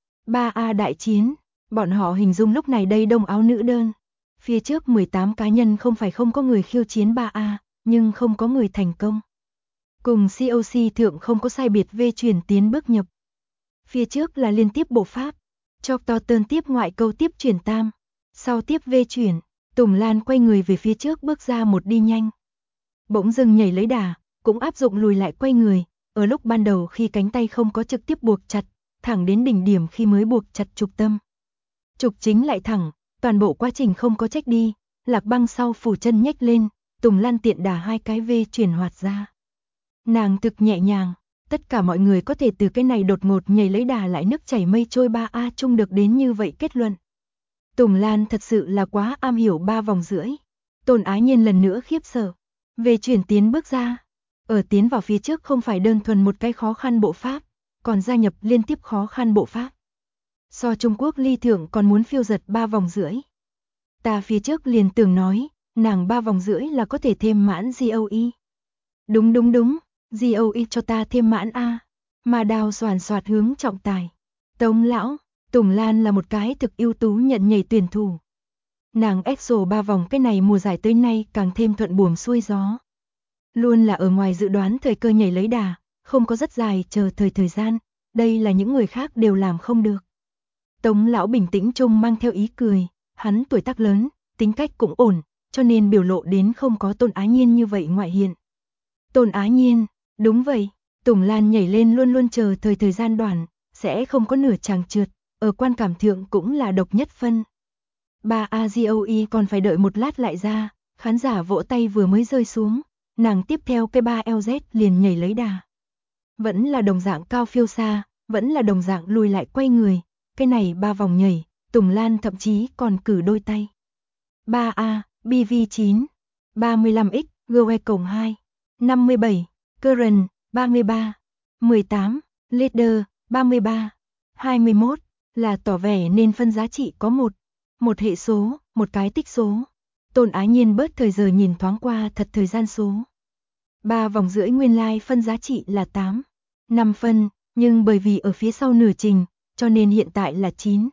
3A đại chiến, bọn họ hình dung lúc này đây đông áo nữ đơn. Phía trước 18 cá nhân không phải không có người khiêu chiến 3A, nhưng không có người thành công. Cùng COC thượng không có sai biệt về chuyển tiến bước nhập. Phía trước là liên tiếp bộ pháp, cho to tơn tiếp ngoại câu tiếp chuyển tam, sau tiếp về chuyển, Tùng Lan quay người về phía trước bước ra một đi nhanh. Bỗng dưng nhảy lấy đà, cũng áp dụng lùi lại quay người, ở lúc ban đầu khi cánh tay không có trực tiếp buộc chặt, thẳng đến đỉnh điểm khi mới buộc chặt trục tâm. Trục chính lại thẳng, toàn bộ quá trình không có trách đi, Lạc Băng sau phủ chân nhếch lên, Tùng Lan tiện đà hai cái V chuyển hoạt ra. Nàng thực nhẹ nhàng, tất cả mọi người có thể từ cái này đột ngột nhảy lấy đà lại nước chảy mây trôi 3A chung được đến như vậy kết luận. Tùng Lan thật sự là quá am hiểu 3 vòng rưỡi. Tôn Ái Nhiên lần nữa khiếp sợ. Về chuyển tiến bước ra. Ở tiến vào phía trước không phải đơn thuần một cái khó khăn bộ pháp, còn gia nhập liên tiếp khó khăn bộ pháp. So Trung Quốc ly thượng còn muốn phiêu giật 3 vòng rưỡi. Ta phía trước liền tưởng nói, nàng 3 vòng rưỡi là có thể thêm mãn GOE. Đúng, GOE cho ta thêm mãn A. Mà đào soàn soạt hướng trọng tài. Tống lão, Tùng Lan là một cái thực ưu tú nhận nhảy tuyển thủ. Nàng EXO 3 vòng cái này mùa giải tới nay càng thêm thuận buồm xuôi gió. Luôn là ở ngoài dự đoán thời cơ nhảy lấy đà, không có rất dài chờ thời gian, đây là những người khác đều làm không được. Tống lão bình tĩnh trông mang theo ý cười, hắn tuổi tác lớn, tính cách cũng ổn, cho nên biểu lộ đến không có Tôn Ái Nhiên như vậy ngoại hiện. Tôn Ái Nhiên, đúng vậy, Tùng Lan nhảy lên luôn luôn chờ thời gian đoạn, sẽ không có nửa chàng trượt, ở quan cảm thượng cũng là độc nhất phân. 3A GOE còn phải đợi một lát lại ra, khán giả vỗ tay vừa mới rơi xuống, nàng tiếp theo cái 3LZ liền nhảy lấy đà. Vẫn là đồng dạng cao phiêu xa, vẫn là đồng dạng lùi lại quay người, cái này 3 vòng nhảy, Tùng Lan thậm chí còn cử đôi tay. 3A, BV9, 35X, GOE cộng 2, 57, Current, 33, 18, Leader, 33, 21, là tỏ vẻ nên phân giá trị có một hệ số, một cái tích số. Tôn Ái Nhiên bớt thời giờ nhìn thoáng qua thật thời gian số. 3 vòng rưỡi nguyên lai phân giá trị là 8, 5 phân, nhưng bởi vì ở phía sau nửa trình, cho nên hiện tại là 9.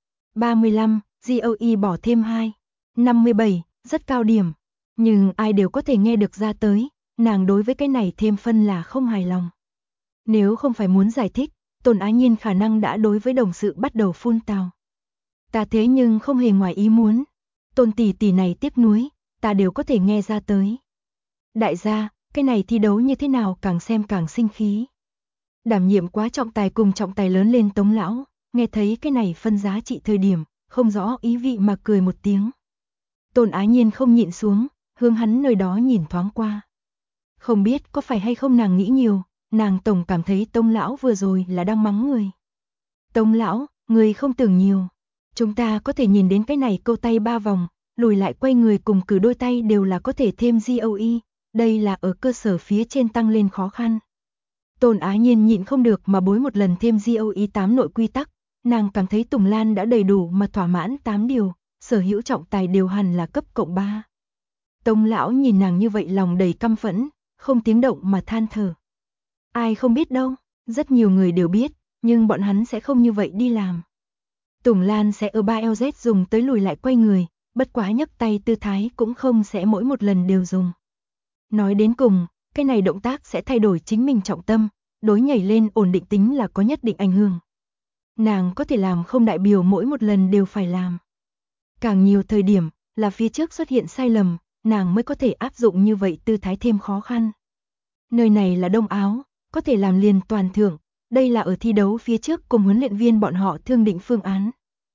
35, GOE bỏ thêm 2, 57, rất cao điểm. Nhưng ai đều có thể nghe được ra tới, nàng đối với cái này thêm phân là không hài lòng. Nếu không phải muốn giải thích, Tôn Ái Nhiên khả năng đã đối với đồng sự bắt đầu phun tào. Ta thế nhưng không hề ngoài ý muốn. Tôn tỷ này tiếc nuối, ta đều có thể nghe ra tới. Đại gia, cái này thi đấu như thế nào càng xem càng sinh khí. Đảm nhiệm quá trọng tài cùng trọng tài lớn lên Tống lão, nghe thấy cái này phân giá trị thời điểm, không rõ ý vị mà cười một tiếng. Tôn Ái Nhiên không nhịn xuống, hướng hắn nơi đó nhìn thoáng qua. Không biết có phải hay không nàng nghĩ nhiều, nàng tổng cảm thấy Tống lão vừa rồi là đang mắng người. Tống lão, người không tưởng nhiều. Chúng ta có thể nhìn đến cái này câu tay 3 vòng, lùi lại quay người cùng cử đôi tay đều là có thể thêm GOE, đây là ở cơ sở phía trên tăng lên khó khăn. Tôn Ái Nhiên nhịn không được mà bối một lần thêm GOE 8 nội quy tắc, nàng cảm thấy Tùng Lan đã đầy đủ mà thỏa mãn 8 điều, sở hữu trọng tài đều hẳn là cấp cộng 3. Tống lão nhìn nàng như vậy lòng đầy căm phẫn, không tiếng động mà than thở. Ai không biết đâu, rất nhiều người đều biết, nhưng bọn hắn sẽ không như vậy đi làm. Tùng Lan sẽ ở 3LZ dùng tới lùi lại quay người, bất quá nhấc tay tư thái cũng không sẽ mỗi một lần đều dùng. Nói đến cùng, cái này động tác sẽ thay đổi chính mình trọng tâm, đối nhảy lên ổn định tính là có nhất định ảnh hưởng. Nàng có thể làm không đại biểu mỗi một lần đều phải làm. Càng nhiều thời điểm là phía trước xuất hiện sai lầm, nàng mới có thể áp dụng như vậy tư thái thêm khó khăn. Nơi này là Đông Áo, có thể làm liền toàn thưởng, đây là ở thi đấu phía trước cùng huấn luyện viên bọn họ thương định phương án.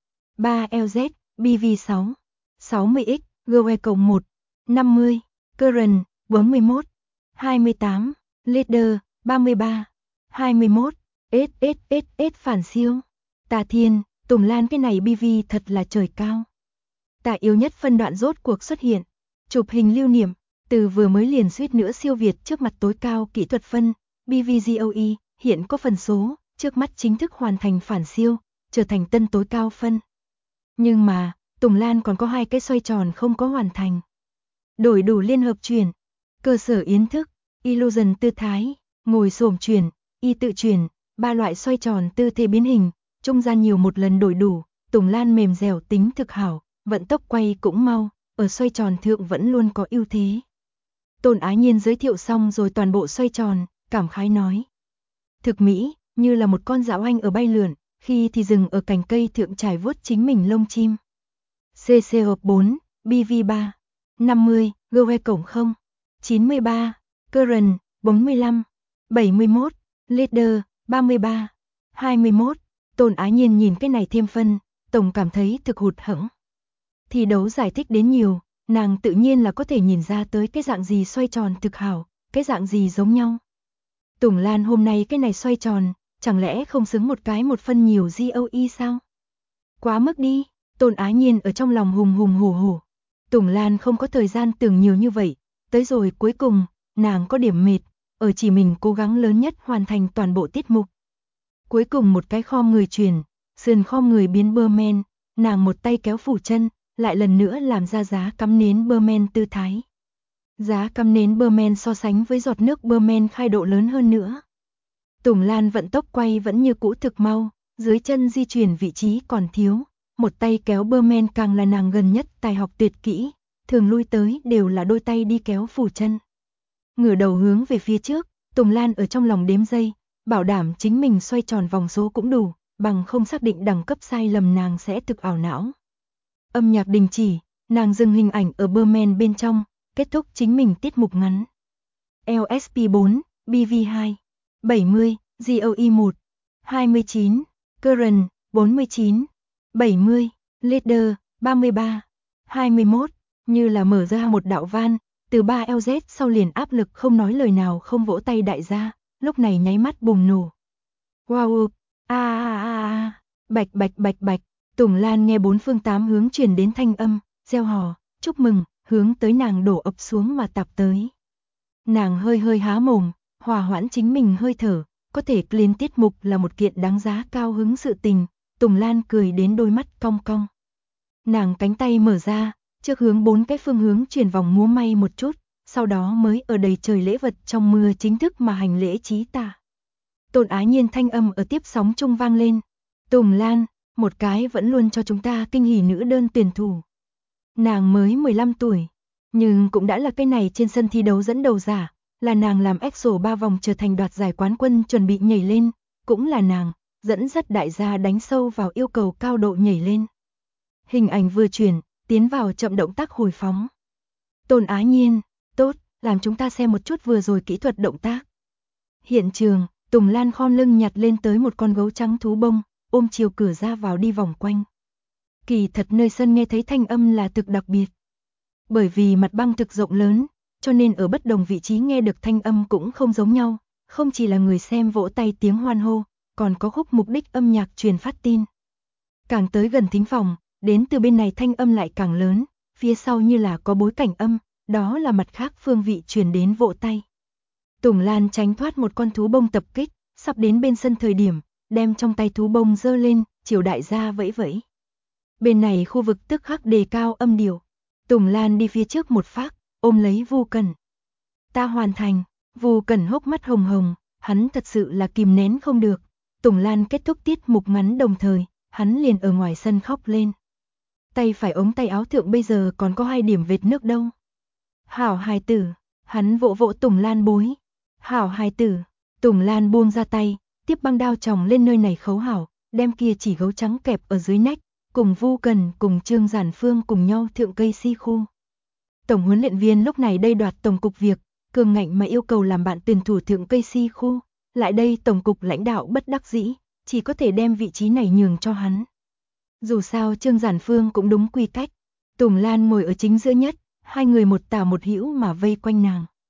3LZ, BV6, 60X, GOE cộng 1, 50, Current, 41, 28, leader, 33, 21, SSSS phản siêu. Tà Thiên, Tùng Lan cái này BV thật là trời cao. Tà yếu nhất phân đoạn rốt cuộc xuất hiện. Chụp hình lưu niệm, từ vừa mới liền suýt nữa siêu việt trước mặt tối cao kỹ thuật phân, BVGOE, hiện có phần số, trước mắt chính thức hoàn thành phản siêu, trở thành tân tối cao phân. Nhưng mà, Tùng Lan còn có 2 cái xoay tròn không có hoàn thành. Đổi đủ liên hợp chuyển, cơ sở yến thức, illusion tư thái, ngồi xổm chuyển, y tự chuyển, 3 loại xoay tròn tư thế biến hình, trung gian nhiều một lần đổi đủ, Tùng Lan mềm dẻo tính thực hảo, vận tốc quay cũng mau, ở xoay tròn thượng vẫn luôn có ưu thế. Tôn Ái Nhiên giới thiệu xong rồi toàn bộ xoay tròn, cảm khái nói. Thực mỹ, như là một con dạo anh ở bay lượn, khi thì dừng ở cành cây thượng trải vuốt chính mình lông chim. CC hộp 4, BV3, 50, GOE cổng 0, 93, Current, 45, 71, Leader, 33, 21, Tôn Ái Nhiên nhìn cái này thêm phân, tổng cảm thấy thực hụt hẫng. Thi đấu giải thích đến nhiều, nàng tự nhiên là có thể nhìn ra tới cái dạng gì xoay tròn thực hảo, cái dạng gì giống nhau. Tùng Lan hôm nay cái này xoay tròn, chẳng lẽ không xứng một cái một phân nhiều GOE sao? Quá mức đi, Tôn Ái Nhiên ở trong lòng hùng hùng hổ hổ. Tùng Lan không có thời gian tưởng nhiều như vậy, tới rồi cuối cùng, nàng có điểm mệt, ở chỉ mình cố gắng lớn nhất hoàn thành toàn bộ tiết mục. Cuối cùng một cái khom người chuyển, sườn khom người biến Berman, nàng một tay kéo phủ chân, lại lần nữa làm ra giá cắm nến Berman tư thái. Giá cắm nến Berman so sánh với giọt nước Berman khai độ lớn hơn nữa. Tùng Lan vận tốc quay vẫn như cũ thực mau, dưới chân di chuyển vị trí còn thiếu, một tay kéo Berman càng là nàng gần nhất tài học tuyệt kỹ, thường lui tới đều là đôi tay đi kéo phủ chân. Ngửa đầu hướng về phía trước, Tùng Lan ở trong lòng đếm giây, bảo đảm chính mình xoay tròn vòng số cũng đủ, bằng không xác định đẳng cấp sai lầm nàng sẽ thực ảo não. Âm nhạc đình chỉ, nàng dừng hình ảnh ở Berman bên trong, kết thúc chính mình tiết mục ngắn. LSP4, BV2, 70, GOE 1, 29, Current, 49, 70, Leader, 33, 21, như là mở ra một đạo van, từ 3LZ sau liền áp lực không nói lời nào không vỗ tay đại gia, lúc này nháy mắt bùng nổ. Wow, bạch bạch bạch bạch, Tùng Lan nghe bốn phương tám hướng truyền đến thanh âm, reo hò, chúc mừng, hướng tới nàng đổ ập xuống mà tạp tới. Nàng hơi hơi há mồm, hòa hoãn chính mình hơi thở, có thể lên tiết mục là một kiện đáng giá cao hứng sự tình, Tùng Lan cười đến đôi mắt cong cong. Nàng cánh tay mở ra, trước hướng 4 cái phương hướng chuyển vòng múa may một chút, sau đó mới ở đầy trời lễ vật trong mưa chính thức mà hành lễ trí tả. Tôn Ái Nhiên thanh âm ở tiếp sóng trung vang lên. Tùng Lan, một cái vẫn luôn cho chúng ta kinh hỉ nữ đơn tuyển thủ. Nàng mới 15 tuổi, nhưng cũng đã là cái này trên sân thi đấu dẫn đầu giả, là nàng làm EXO 3 vòng trở thành đoạt giải quán quân chuẩn bị nhảy lên, cũng là nàng, dẫn dắt đại gia đánh sâu vào yêu cầu cao độ nhảy lên. Hình ảnh vừa chuyển, tiến vào chậm động tác hồi phóng. Tôn Ái Nhiên, tốt, làm chúng ta xem một chút vừa rồi kỹ thuật động tác. Hiện trường, Tùng Lan khom lưng nhặt lên tới một con gấu trắng thú bông, ôm chiều cửa ra vào đi vòng quanh. Kỳ thật nơi sân nghe thấy thanh âm là thực đặc biệt. Bởi vì mặt băng thực rộng lớn, cho nên ở bất đồng vị trí nghe được thanh âm cũng không giống nhau, không chỉ là người xem vỗ tay tiếng hoan hô, còn có khúc mục đích âm nhạc truyền phát tin. Càng tới gần thính phòng, đến từ bên này thanh âm lại càng lớn, phía sau như là có bối cảnh âm, đó là mặt khác phương vị truyền đến vỗ tay. Tùng Lan tránh thoát một con thú bông tập kích, sắp đến bên sân thời điểm, đem trong tay thú bông giơ lên, chiều đại gia vẫy vẫy. Bên này khu vực tức khắc đề cao âm điệu. Tùng Lan đi phía trước một phác, ôm lấy Vu Cẩn. Ta hoàn thành, Vu Cẩn hốc mắt hồng hồng, hắn thật sự là kìm nén không được. Tùng Lan kết thúc tiết mục ngắn đồng thời, hắn liền ở ngoài sân khóc lên. Tay phải ống tay áo thượng bây giờ còn có 2 điểm vệt nước đâu. Hảo hài tử, hắn vỗ vỗ Tùng Lan bối. Hảo hài tử, Tùng Lan buông ra tay, tiếp băng đao chòng lên nơi này khấu hảo, đem kia chỉ gấu trắng kẹp ở dưới nách, cùng Vu Cẩn cùng Trương Giản Phương cùng nhau thượng cây si khu. Tổng huấn luyện viên lúc này đây đoạt tổng cục việc, cường ngạnh mà yêu cầu làm bạn tuyển thủ thượng cây si khu, lại đây tổng cục lãnh đạo bất đắc dĩ, chỉ có thể đem vị trí này nhường cho hắn. Dù sao Trương Giản Phương cũng đúng quy cách, Tùng Lan ngồi ở chính giữa nhất, 2 người một tả một hữu mà vây quanh nàng.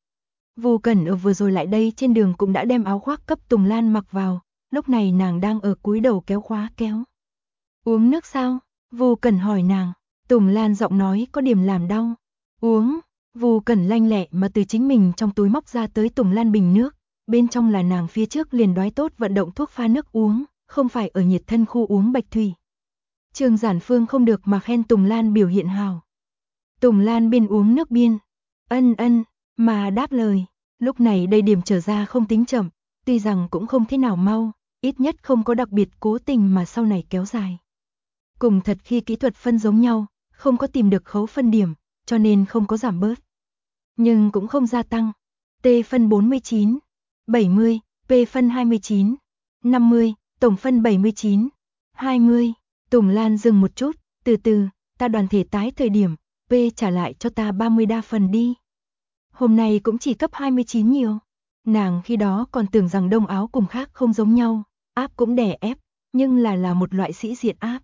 Vu Cẩn ở vừa rồi lại đây trên đường cũng đã đem áo khoác cấp Tùng Lan mặc vào, lúc này nàng đang ở cúi đầu kéo khóa kéo. Uống nước sao? Vu Cẩn hỏi nàng. Tùng Lan giọng nói có điểm làm đau. Uống. Vu Cẩn lanh lẹ mà từ chính mình trong túi móc ra tới Tùng Lan bình nước, bên trong là nàng phía trước liền đoái tốt vận động thuốc pha nước uống, không phải ở nhiệt thân khu uống bạch thủy. Trương Giản Phương không được mà khen Tùng Lan biểu hiện hào. Tùng Lan biên uống nước biên, ân mà đáp lời, lúc này đây điểm trở ra không tính chậm, tuy rằng cũng không thế nào mau, ít nhất không có đặc biệt cố tình mà sau này kéo dài. Cùng thật khi kỹ thuật phân giống nhau, không có tìm được khấu phân điểm, cho nên không có giảm bớt. Nhưng cũng không gia tăng. T phân 49, 70, P phân 29, 50, tổng phân 79, 20. Tùng Lan dừng một chút, từ từ, ta đoàn thể tái thời điểm, P trả lại cho ta 30 đa phần đi. Hôm nay cũng chỉ cấp 29 nhiều. Nàng khi đó còn tưởng rằng đông áo cùng khác không giống nhau, áp cũng đè ép, nhưng là một loại sĩ diện áp.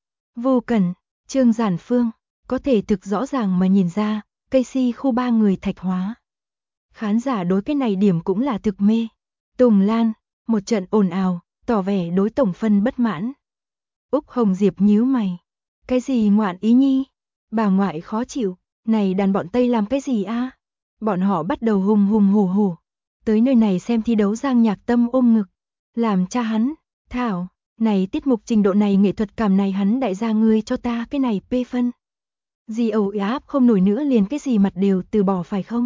Vu Cẩn, Trương Giản Phương, có thể thực rõ ràng mà nhìn ra, cây si khu 3 người thạch hóa. Khán giả đối cái này điểm cũng là thực mê. Tùng Lan, một trận ồn ào, tỏ vẻ đối tổng phân bất mãn. Úc Hồng Diệp nhíu mày. Cái gì ngoạn ý nhi? Bà ngoại khó chịu, này đàn bọn Tây làm cái gì a? Bọn họ bắt đầu hùng hùng hổ. Tới nơi này xem thi đấu Giang Nhạc Tâm ôm ngực. Làm cha hắn, thảo, này tiết mục trình độ này nghệ thuật cảm này hắn đại gia ngươi cho ta cái này P phân. Gì ẩu áp không nổi nữa liền cái gì mặt đều từ bỏ phải không?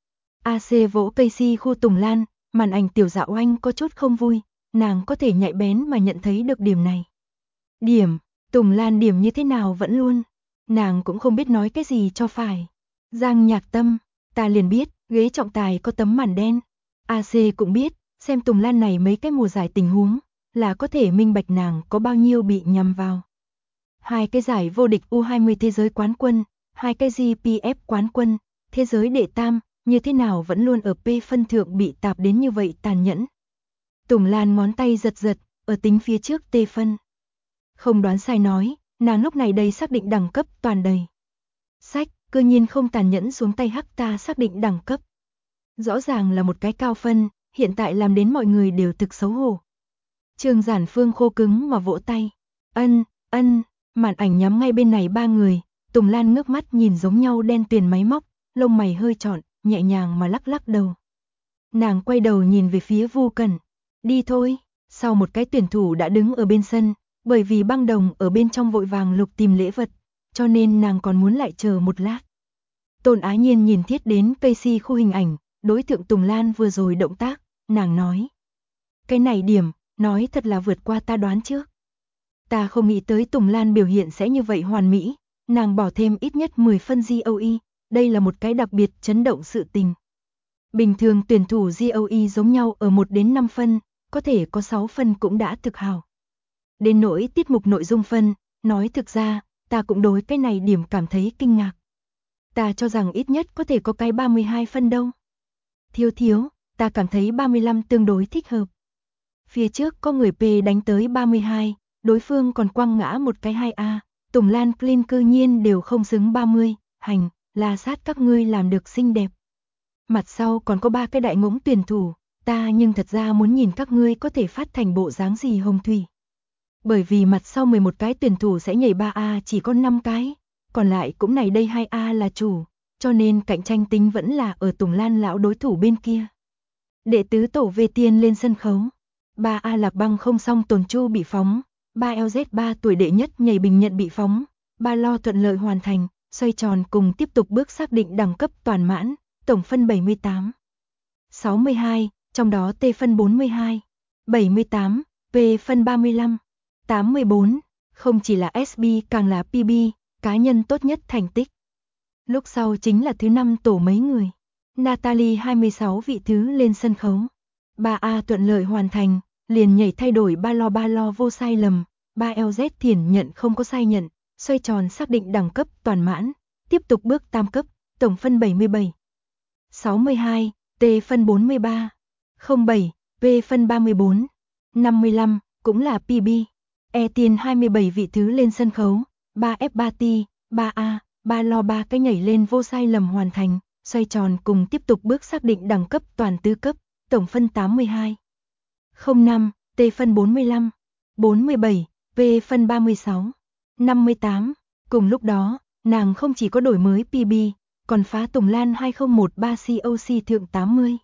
AC vỗ cây si khu Tùng Lan, màn ảnh tiểu Dạo Anh có chút không vui, nàng có thể nhạy bén mà nhận thấy được điểm này. Điểm, Tùng Lan điểm như thế nào vẫn luôn, nàng cũng không biết nói cái gì cho phải. Giang Nhạc Tâm, ta liền biết, ghế trọng tài có tấm màn đen. AC cũng biết, xem Tùng Lan này mấy cái mùa giải tình huống, là có thể minh bạch nàng có bao nhiêu bị nhầm vào. 2 cái giải vô địch U20 thế giới quán quân, 2 cái GPF quán quân, thế giới đệ tam, như thế nào vẫn luôn ở P phân thượng bị tạp đến như vậy tàn nhẫn. Tùng Lan ngón tay giật giật, ở tính phía trước T phân. Không đoán sai nói, nàng lúc này đây xác định đẳng cấp toàn đầy. Sách, cơ nhiên không tàn nhẫn xuống tay hắc ta xác định đẳng cấp. Rõ ràng là một cái cao phân, hiện tại làm đến mọi người đều thực xấu hổ. Trương Giản Phương khô cứng mà vỗ tay. Ân, màn ảnh nhắm ngay bên này 3 người, Tùng Lan ngước mắt nhìn giống nhau đen tuyền máy móc, lông mày hơi trọn, nhẹ nhàng mà lắc lắc đầu. Nàng quay đầu nhìn về phía Vu Cẩn. Đi thôi, sau một cái tuyển thủ đã đứng ở bên sân, bởi vì băng đồng ở bên trong vội vàng lục tìm lễ vật, cho nên nàng còn muốn lại chờ một lát. Tôn Á Nhiên nhìn thiết đến cây si khu hình ảnh, đối tượng Tùng Lan vừa rồi động tác, nàng nói. Cái này điểm, nói thật là vượt qua ta đoán trước. Ta không nghĩ tới Tùng Lan biểu hiện sẽ như vậy hoàn mỹ, nàng bỏ thêm ít nhất 10 phân GOE, đây là một cái đặc biệt chấn động sự tình. Bình thường tuyển thủ GOE giống nhau ở 1 đến 5 phân, có thể có 6 phân cũng đã thực hào. Đến nỗi tiết mục nội dung phân, nói thực ra, ta cũng đối cái này điểm cảm thấy kinh ngạc. Ta cho rằng ít nhất có thể có cái 32 phân đâu. Thiếu, ta cảm thấy 35 tương đối thích hợp. Phía trước có người P đánh tới 32, đối phương còn quăng ngã một cái 2A, Tùng Lan Clean cư nhiên đều không xứng 30, hành, là sát các ngươi làm được xinh đẹp. Mặt sau còn có 3 cái đại ngỗng tuyển thủ, ta nhưng thật ra muốn nhìn các ngươi có thể phát thành bộ dáng gì hồng thủy. Bởi vì mặt sau 11 cái tuyển thủ sẽ nhảy 3A chỉ có 5 cái, còn lại cũng này đây 2A là chủ, cho nên cạnh tranh tính vẫn là ở Tùng Lan lão đối thủ bên kia. Đệ tứ tổ về tiên lên sân khấu. 3A Lạc Băng không xong Tồn Chu bị phóng, 3LZ 3 tuổi đệ nhất nhảy bình nhận bị phóng, 3 Lo thuận lợi hoàn thành, xoay tròn cùng tiếp tục bước xác định đẳng cấp toàn mãn, tổng phân 78. 62, trong đó T phân 42, 78, P phân 35, 84, không chỉ là SB càng là PB, cá nhân tốt nhất thành tích. Lúc sau chính là thứ 5 tổ mấy người. Natalie 26 vị thứ lên sân khấu. 3A thuận lợi hoàn thành, liền nhảy thay đổi 3 lo vô sai lầm, 3LZ thiển nhận không có sai nhận, xoay tròn xác định đẳng cấp toàn mãn, tiếp tục bước tam cấp, tổng phân 77. 62, T phân 43, 07, P phân 34, 55, cũng là PB. E tiền 27 vị thứ lên sân khấu, 3F3T, 3A, 3 lo 3 cái nhảy lên vô sai lầm hoàn thành, xoay tròn cùng tiếp tục bước xác định đẳng cấp toàn tứ cấp, tổng phân 82. 05, T phân 45, 47, V phân 36, 58. Cùng lúc đó, nàng không chỉ có đổi mới PB, còn phá Tùng Lan 2013 COC thượng 80.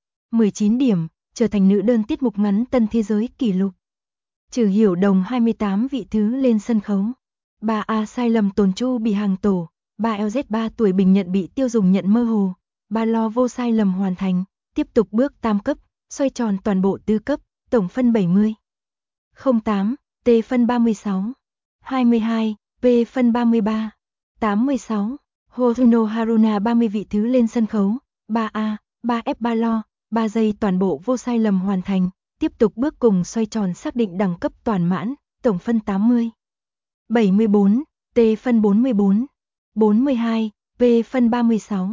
19 điểm, trở thành nữ đơn tiết mục ngắn tân thế giới kỷ lục. Trừ Hiểu Đồng 28 vị thứ lên sân khấu. 3A sai lầm tồn chu bị hàng tổ, 3LZ 3 tuổi bình nhận bị tiêu dùng nhận mơ hồ, 3 lo vô sai lầm hoàn thành, tiếp tục bước tam cấp, xoay tròn toàn bộ tứ cấp, tổng phân 70. 08, T phân 36, 22, P phân 33, 86, Hoshino Haruna 30 vị thứ lên sân khấu, 3A, 3F 3 lo, 3 giây toàn bộ vô sai lầm hoàn thành, tiếp tục bước cùng xoay tròn xác định đẳng cấp toàn mãn, tổng phân 80. 74, T phân 44, 42, P phân 36,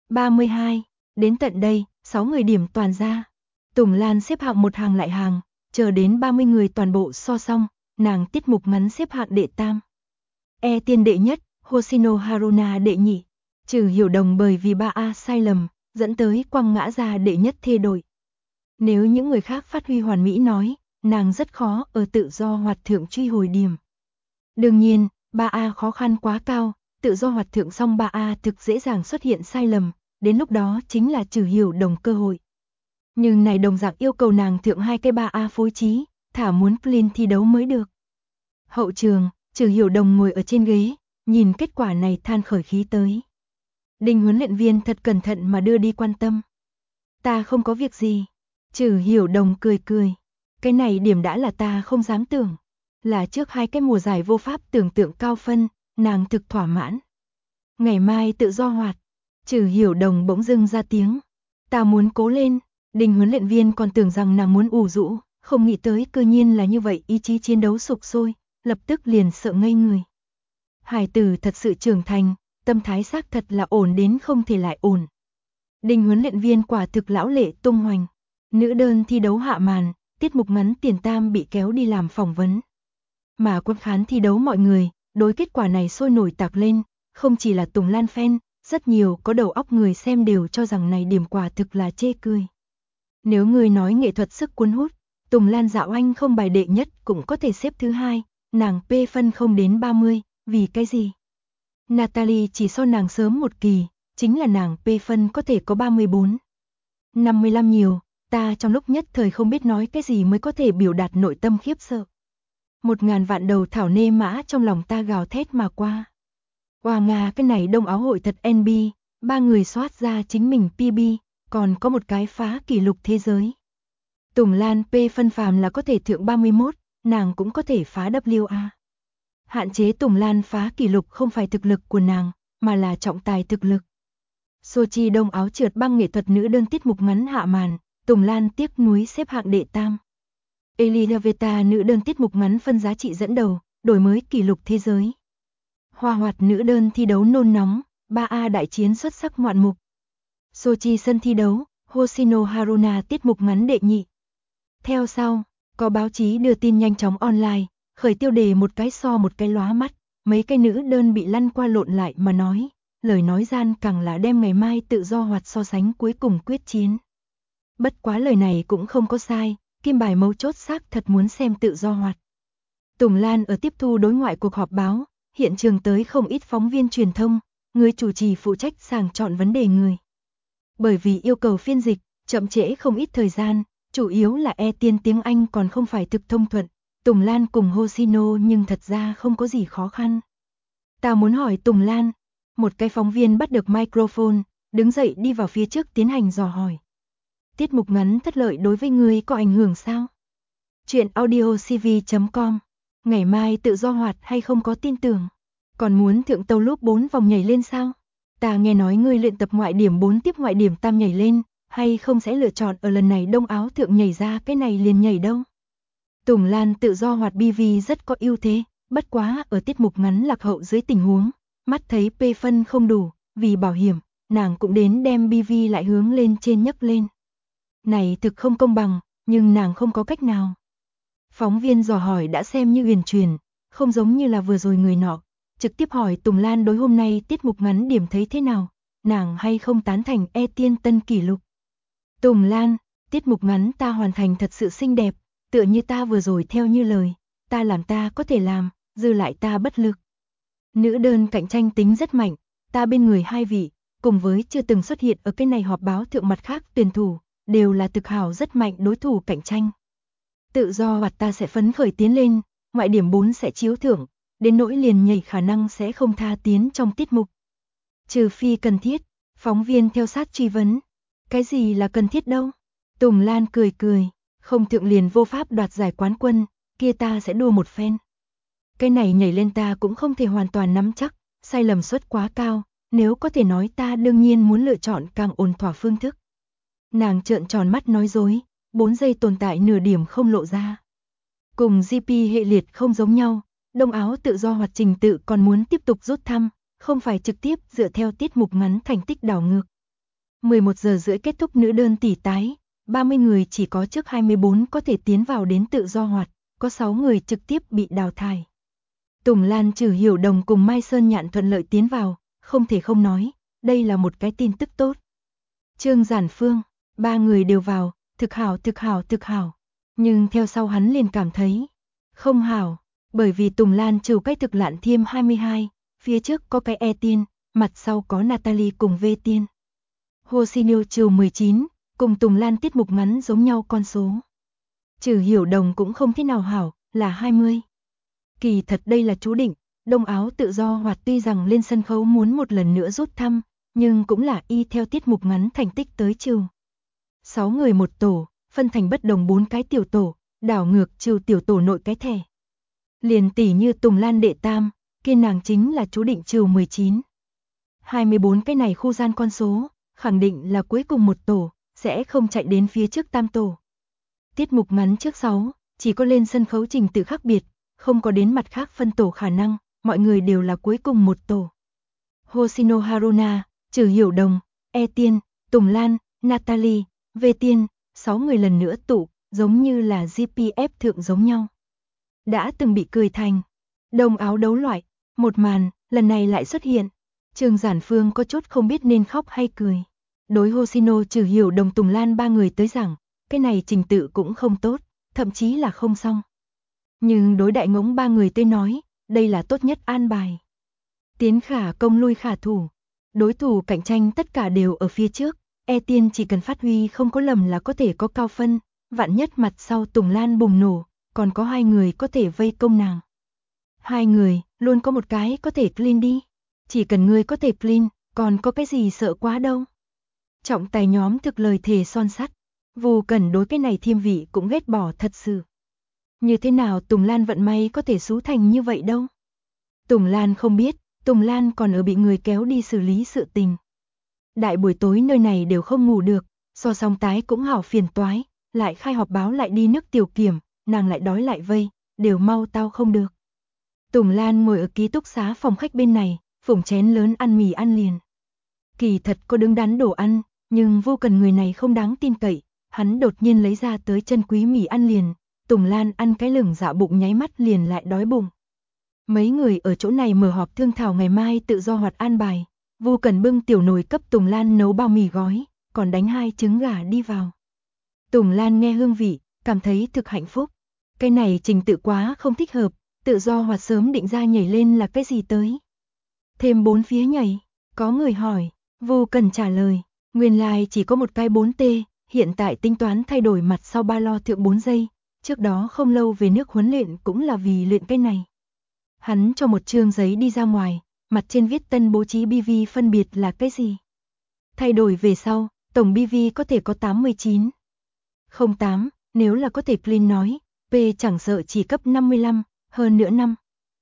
32. Đến tận đây, 6 người điểm toàn ra. Tùng Lan xếp hạng một hàng lại hàng, chờ đến 30 người toàn bộ so xong, nàng tiết mục ngắn xếp hạng đệ tam. E Tiên đệ nhất, Hoshino Haruna đệ nhị. Trừ Hiểu Đồng bởi vì 3A sai lầm, dẫn tới quăng ngã ra đệ nhất thê đội. Nếu những người khác phát huy hoàn mỹ nói, nàng rất khó ở tự do hoạt thượng truy hồi điểm. Đương nhiên, 3A khó khăn quá cao, tự do hoạt thượng xong 3A thực dễ dàng xuất hiện sai lầm, đến lúc đó chính là Trừ Hiểu Đồng cơ hội. Nhưng này đồng dạng yêu cầu nàng thượng hai cái 3A phối trí, thả muốn clean thi đấu mới được. Hậu trường, Trừ Hiểu Đồng ngồi ở trên ghế, nhìn kết quả này than khởi khí tới. Đinh huấn luyện viên thật cẩn thận mà đưa đi quan tâm. Ta không có việc gì. Trừ Hiểu Đồng cười cười. Cái này điểm đã là ta không dám tưởng. Là trước hai cái mùa giải vô pháp tưởng tượng cao phân, nàng thực thỏa mãn. Ngày mai tự do hoạt. Trừ Hiểu Đồng bỗng dưng ra tiếng. Ta muốn cố lên. Đinh huấn luyện viên còn tưởng rằng nàng muốn ủ rũ, không nghĩ tới cơ nhiên là như vậy, ý chí chiến đấu sục sôi, lập tức liền sợ ngây người. Hải tử thật sự trưởng thành, tâm thái xác thật là ổn đến không thể lại ổn. Đinh huấn luyện viên quả thực lão lệ tung hoành. Nữ đơn thi đấu hạ màn, tiết mục ngắn tiền tam bị kéo đi làm phỏng vấn. Mà quân khán thi đấu mọi người, đối kết quả này sôi nổi tạc lên, không chỉ là Tùng Lan fan, rất nhiều có đầu óc người xem đều cho rằng này điểm quả thực là chê cười. Nếu người nói nghệ thuật sức cuốn hút, Tùng Lan Dạo Anh không bài đệ nhất cũng có thể xếp thứ hai, nàng P phân không đến 30, vì cái gì? Natalie chỉ so nàng sớm một kỳ, chính là nàng P phân có thể có 34. 55 nhiều, ta trong lúc nhất thời không biết nói cái gì mới có thể biểu đạt nội tâm khiếp sợ. 1000 vạn đầu thảo nê mã trong lòng ta gào thét mà qua. Oa Nga cái này đông áo hội thật NB, 3 người soát ra chính mình PB, còn có một cái phá kỷ lục thế giới. Tùng Lan P phân phàm là có thể thượng 31, nàng cũng có thể phá WA. Hạn chế Tùng Lan phá kỷ lục không phải thực lực của nàng, mà là trọng tài thực lực. Sochi đông áo trượt băng nghệ thuật nữ đơn tiết mục ngắn hạ màn, Tùng Lan tiếc nuối xếp hạng đệ tam. Elizaveta nữ đơn tiết mục ngắn phân giá trị dẫn đầu, đổi mới kỷ lục thế giới. Hoa hoạt nữ đơn thi đấu nôn nóng, 3A đại chiến xuất sắc ngoạn mục. Sochi sân thi đấu, Hoshino Haruna tiết mục ngắn đệ nhị. Theo sau, có báo chí đưa tin nhanh chóng online, khởi tiêu đề một cái so một cái lóa mắt, mấy cái nữ đơn bị lăn qua lộn lại mà nói, lời nói gian càng là đem ngày mai tự do hoạt so sánh cuối cùng quyết chiến. Bất quá lời này cũng không có sai, kim bài mấu chốt xác thật muốn xem tự do hoạt. Tùng Lan ở tiếp thu đối ngoại cuộc họp báo, hiện trường tới không ít phóng viên truyền thông, người chủ trì phụ trách sàng chọn vấn đề người. Bởi vì yêu cầu phiên dịch, chậm trễ không ít thời gian, chủ yếu là E Tiên tiếng Anh còn không phải thực thông thuận, Tùng Lan cùng Hoshino nhưng thật ra không có gì khó khăn. Ta muốn hỏi Tùng Lan, một cái phóng viên bắt được microphone, đứng dậy đi vào phía trước tiến hành dò hỏi. Tiết mục ngắn thất lợi đối với ngươi có ảnh hưởng sao? Chuyện audiocv.com. Ngày mai tự do hoạt hay không có tin tưởng? Còn muốn thượng tàu lúc 4 vòng nhảy lên sao? Ta nghe nói ngươi luyện tập ngoại điểm 4 tiếp ngoại điểm tam nhảy lên, hay không sẽ lựa chọn ở lần này đông áo thượng nhảy ra cái này liền nhảy đâu? Tùng Lan tự do hoạt BV rất có ưu thế, bất quá ở tiết mục ngắn lạc hậu dưới tình huống, mắt thấy P phân không đủ, vì bảo hiểm, nàng cũng đến đem BV lại hướng lên trên nhấc lên. Này thực không công bằng, nhưng nàng không có cách nào. Phóng viên dò hỏi đã xem như huyền truyền, không giống như là vừa rồi người nọ, trực tiếp hỏi Tùng Lan đối hôm nay tiết mục ngắn điểm thấy thế nào, nàng hay không tán thành Tiên tân kỷ lục. Tùng Lan, tiết mục ngắn ta hoàn thành thật sự xinh đẹp, tựa như ta vừa rồi theo như lời, ta làm ta có thể làm, dư lại ta bất lực. Nữ đơn cạnh tranh tính rất mạnh, ta bên người hai vị, cùng với chưa từng xuất hiện ở cái này họp báo thượng mặt khác tuyển thủ, đều là thực hảo rất mạnh đối thủ cạnh tranh. Tự do hoặc ta sẽ phấn khởi tiến lên, ngoại điểm 4 sẽ chiếu thưởng, đến nỗi liền nhảy khả năng sẽ không tha tiến trong tiết mục. Trừ phi cần thiết, phóng viên theo sát truy vấn. Cái gì là cần thiết đâu? Tùng Lan cười cười, không thượng liền vô pháp đoạt giải quán quân, kia ta sẽ đua một phen. Cái này nhảy lên ta cũng không thể hoàn toàn nắm chắc, sai lầm suất quá cao, nếu có thể nói ta đương nhiên muốn lựa chọn càng ổn thỏa phương thức. Nàng trợn tròn mắt nói dối, 4 giây tồn tại nửa điểm không lộ ra. Cùng GP hệ liệt không giống nhau, đông áo tự do hoạt trình tự còn muốn tiếp tục rút thăm, không phải trực tiếp dựa theo tiết mục ngắn thành tích đảo ngược. 11 giờ rưỡi kết thúc nữ đơn tỷ tái, 30 người chỉ có trước 24 có thể tiến vào đến tự do hoạt, có 6 người trực tiếp bị đào thải. Tùng Lan Trừ Hiểu Đồng cùng Mai Sơn Nhạn thuận lợi tiến vào, không thể không nói, đây là một cái tin tức tốt. Trương Giản Phương, 3 người đều vào, thực hảo thực hảo thực hảo, nhưng theo sau hắn liền cảm thấy không hảo, bởi vì Tùng Lan Trừ cách thực Lạn Thiêm 22, phía trước có cái Tiên, mặt sau có Natalie cùng V Tiên. Hosinio Trừ 19, cùng Tùng Lan tiết mục ngắn giống nhau con số. Trừ Hiểu Đồng cũng không thế nào hảo, là 20. Kỳ thật đây là chú định, đông áo tự do hoạt tuy rằng lên sân khấu muốn một lần nữa rút thăm, nhưng cũng là y theo tiết mục ngắn thành tích tới trừ. 6 người một tổ, phân thành bất đồng 4 cái tiểu tổ, đảo ngược trừ tiểu tổ nội cái thẻ. Liền tỷ như Tùng Lan đệ tam, kia nàng chính là chú định trừ 19. 24 cái này khu gian con số, khẳng định là cuối cùng một tổ, sẽ không chạy đến phía trước tam tổ. Tiết mục ngắn trước 6, chỉ có lên sân khấu trình tự khác biệt, không có đến mặt khác phân tổ khả năng, mọi người đều là cuối cùng một tổ. Hoshino Haruna, Trừ Hiểu Đồng, Tiên, Tùng Lan, Natalie, V Tiên, 6 người lần nữa tụ, giống như là GPF thượng giống nhau. Đã từng bị cười thành đông áo đấu loại, một màn, lần này lại xuất hiện. Trương Giản Phương có chút không biết nên khóc hay cười. Đối Hoshino Trừ Hiểu Đồng Tùng Lan 3 người tới rằng, cái này trình tự cũng không tốt, thậm chí là không xong. Nhưng đối đại ngỗng 3 người tới nói, đây là tốt nhất an bài. Tiến khả công lui khả thủ. Đối thủ cạnh tranh tất cả đều ở phía trước, Tiên chỉ cần phát huy không có lầm là có thể có cao phân, vạn nhất mặt sau Tùng Lan bùng nổ, còn có 2 người có thể vây công nàng. 2 người, luôn có một cái có thể clean đi. Chỉ cần ngươi có thể clean, còn có cái gì sợ quá đâu. Trọng tài nhóm thực lời thề son sắt, Vu Cẩn đối cái này Thiêm vị cũng ghét bỏ thật sự. Như thế nào Tùng Lan vận may có thể xú thành như vậy đâu. Tùng Lan không biết, Tùng Lan còn ở bị người kéo đi xử lý sự tình. Đại buổi tối nơi này đều không ngủ được, so song tái cũng hảo phiền toái, lại khai họp báo lại đi nước tiểu kiểm, nàng lại đói lại vây, đều mau tao không được. Tùng Lan ngồi ở ký túc xá phòng khách bên này, phủng chén lớn ăn mì ăn liền. Kỳ thật có đứng đắn đồ ăn, nhưng Vô Cần người này không đáng tin cậy, hắn đột nhiên lấy ra tới chân quý mì ăn liền, Tùng Lan ăn cái lửng dạ bụng nháy mắt liền lại đói bụng. Mấy người ở chỗ này mở họp thương thảo ngày mai tự do hoạt an bài, Vô Cần bưng tiểu nồi cấp Tùng Lan nấu bao mì gói, còn đánh 2 trứng gà đi vào. Tùng Lan nghe hương vị, cảm thấy thực hạnh phúc. Cái này trình tự quá không thích hợp, tự do hoạt sớm định ra nhảy lên là cái gì tới. Thêm 4 phía nhảy, có người hỏi, Vô Cần trả lời, nguyên lai chỉ có một cái 4T, hiện tại tính toán thay đổi mặt sau ba lo thượng 4 giây, trước đó không lâu về nước huấn luyện cũng là vì luyện cái này. Hắn cho một chương giấy đi ra ngoài, mặt trên viết tân bố trí BV phân biệt là cái gì. Thay đổi về sau, tổng BV có thể có 89. 08, nếu là có thể clean nói, P chẳng sợ chỉ cấp 55, hơn nữa năm.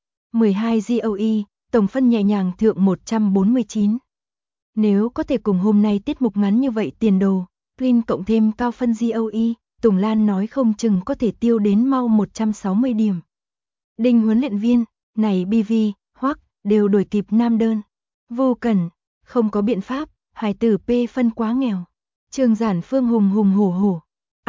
12 GOE, tổng phân nhẹ nhàng thượng 149. Nếu có thể cùng hôm nay tiết mục ngắn như vậy tiền đồ, clean cộng thêm cao phân GOE, Tùng Lan nói không chừng có thể tiêu đến mau 160 điểm. Đinh huấn luyện viên, này BV, hoắc, đều đổi kịp nam đơn. Vô Cần, không có biện pháp, hải tử P phân quá nghèo. Trương Giản Phương hùng hùng hổ hổ,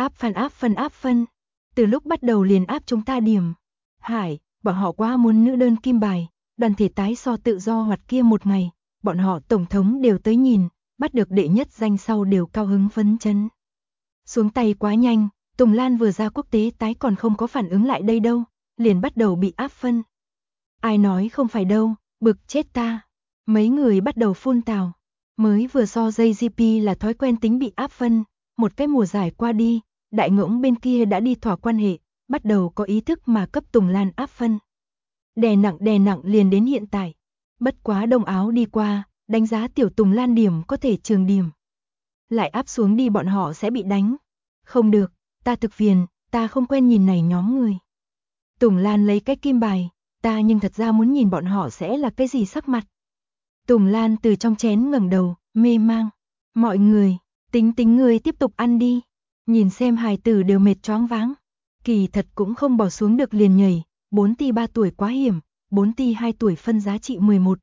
áp phân. Từ lúc bắt đầu liền áp chúng ta điểm. Hải, bọn họ quá muốn nữ đơn kim bài, đoàn thể tái so tự do hoạt kia một ngày, bọn họ tổng thống đều tới nhìn, bắt được đệ nhất danh sau đều cao hứng phấn chấn. Xuống tay quá nhanh, Tùng Lan vừa ra quốc tế tái còn không có phản ứng lại đây đâu, liền bắt đầu bị áp phân. Ai nói không phải đâu, bực chết ta. Mấy người bắt đầu phun tào. Mới vừa so JGP là thói quen tính bị áp phân, một cái mùa giải qua đi, đại ngỗng bên kia đã đi thỏa quan hệ, bắt đầu có ý thức mà cấp Tùng Lan áp phân. Đè nặng liền đến hiện tại. Bất quá Đông Áo đi qua, đánh giá tiểu Tùng Lan điểm có thể trường điểm. Lại áp xuống đi bọn họ sẽ bị đánh. Không được, ta thực phiền, ta không quen nhìn này nhóm người. Tùng Lan lấy cái kim bài, ta nhưng thật ra muốn nhìn bọn họ sẽ là cái gì sắc mặt. Tùng Lan từ trong chén ngẩng đầu, mê mang. Mọi người, tính người tiếp tục ăn đi. Nhìn xem hài tử đều mệt choáng váng. Kỳ thật cũng không bỏ xuống được liền nhảy, 4 ti 3 tuổi quá hiểm, 4 ti 2 tuổi phân giá trị 11.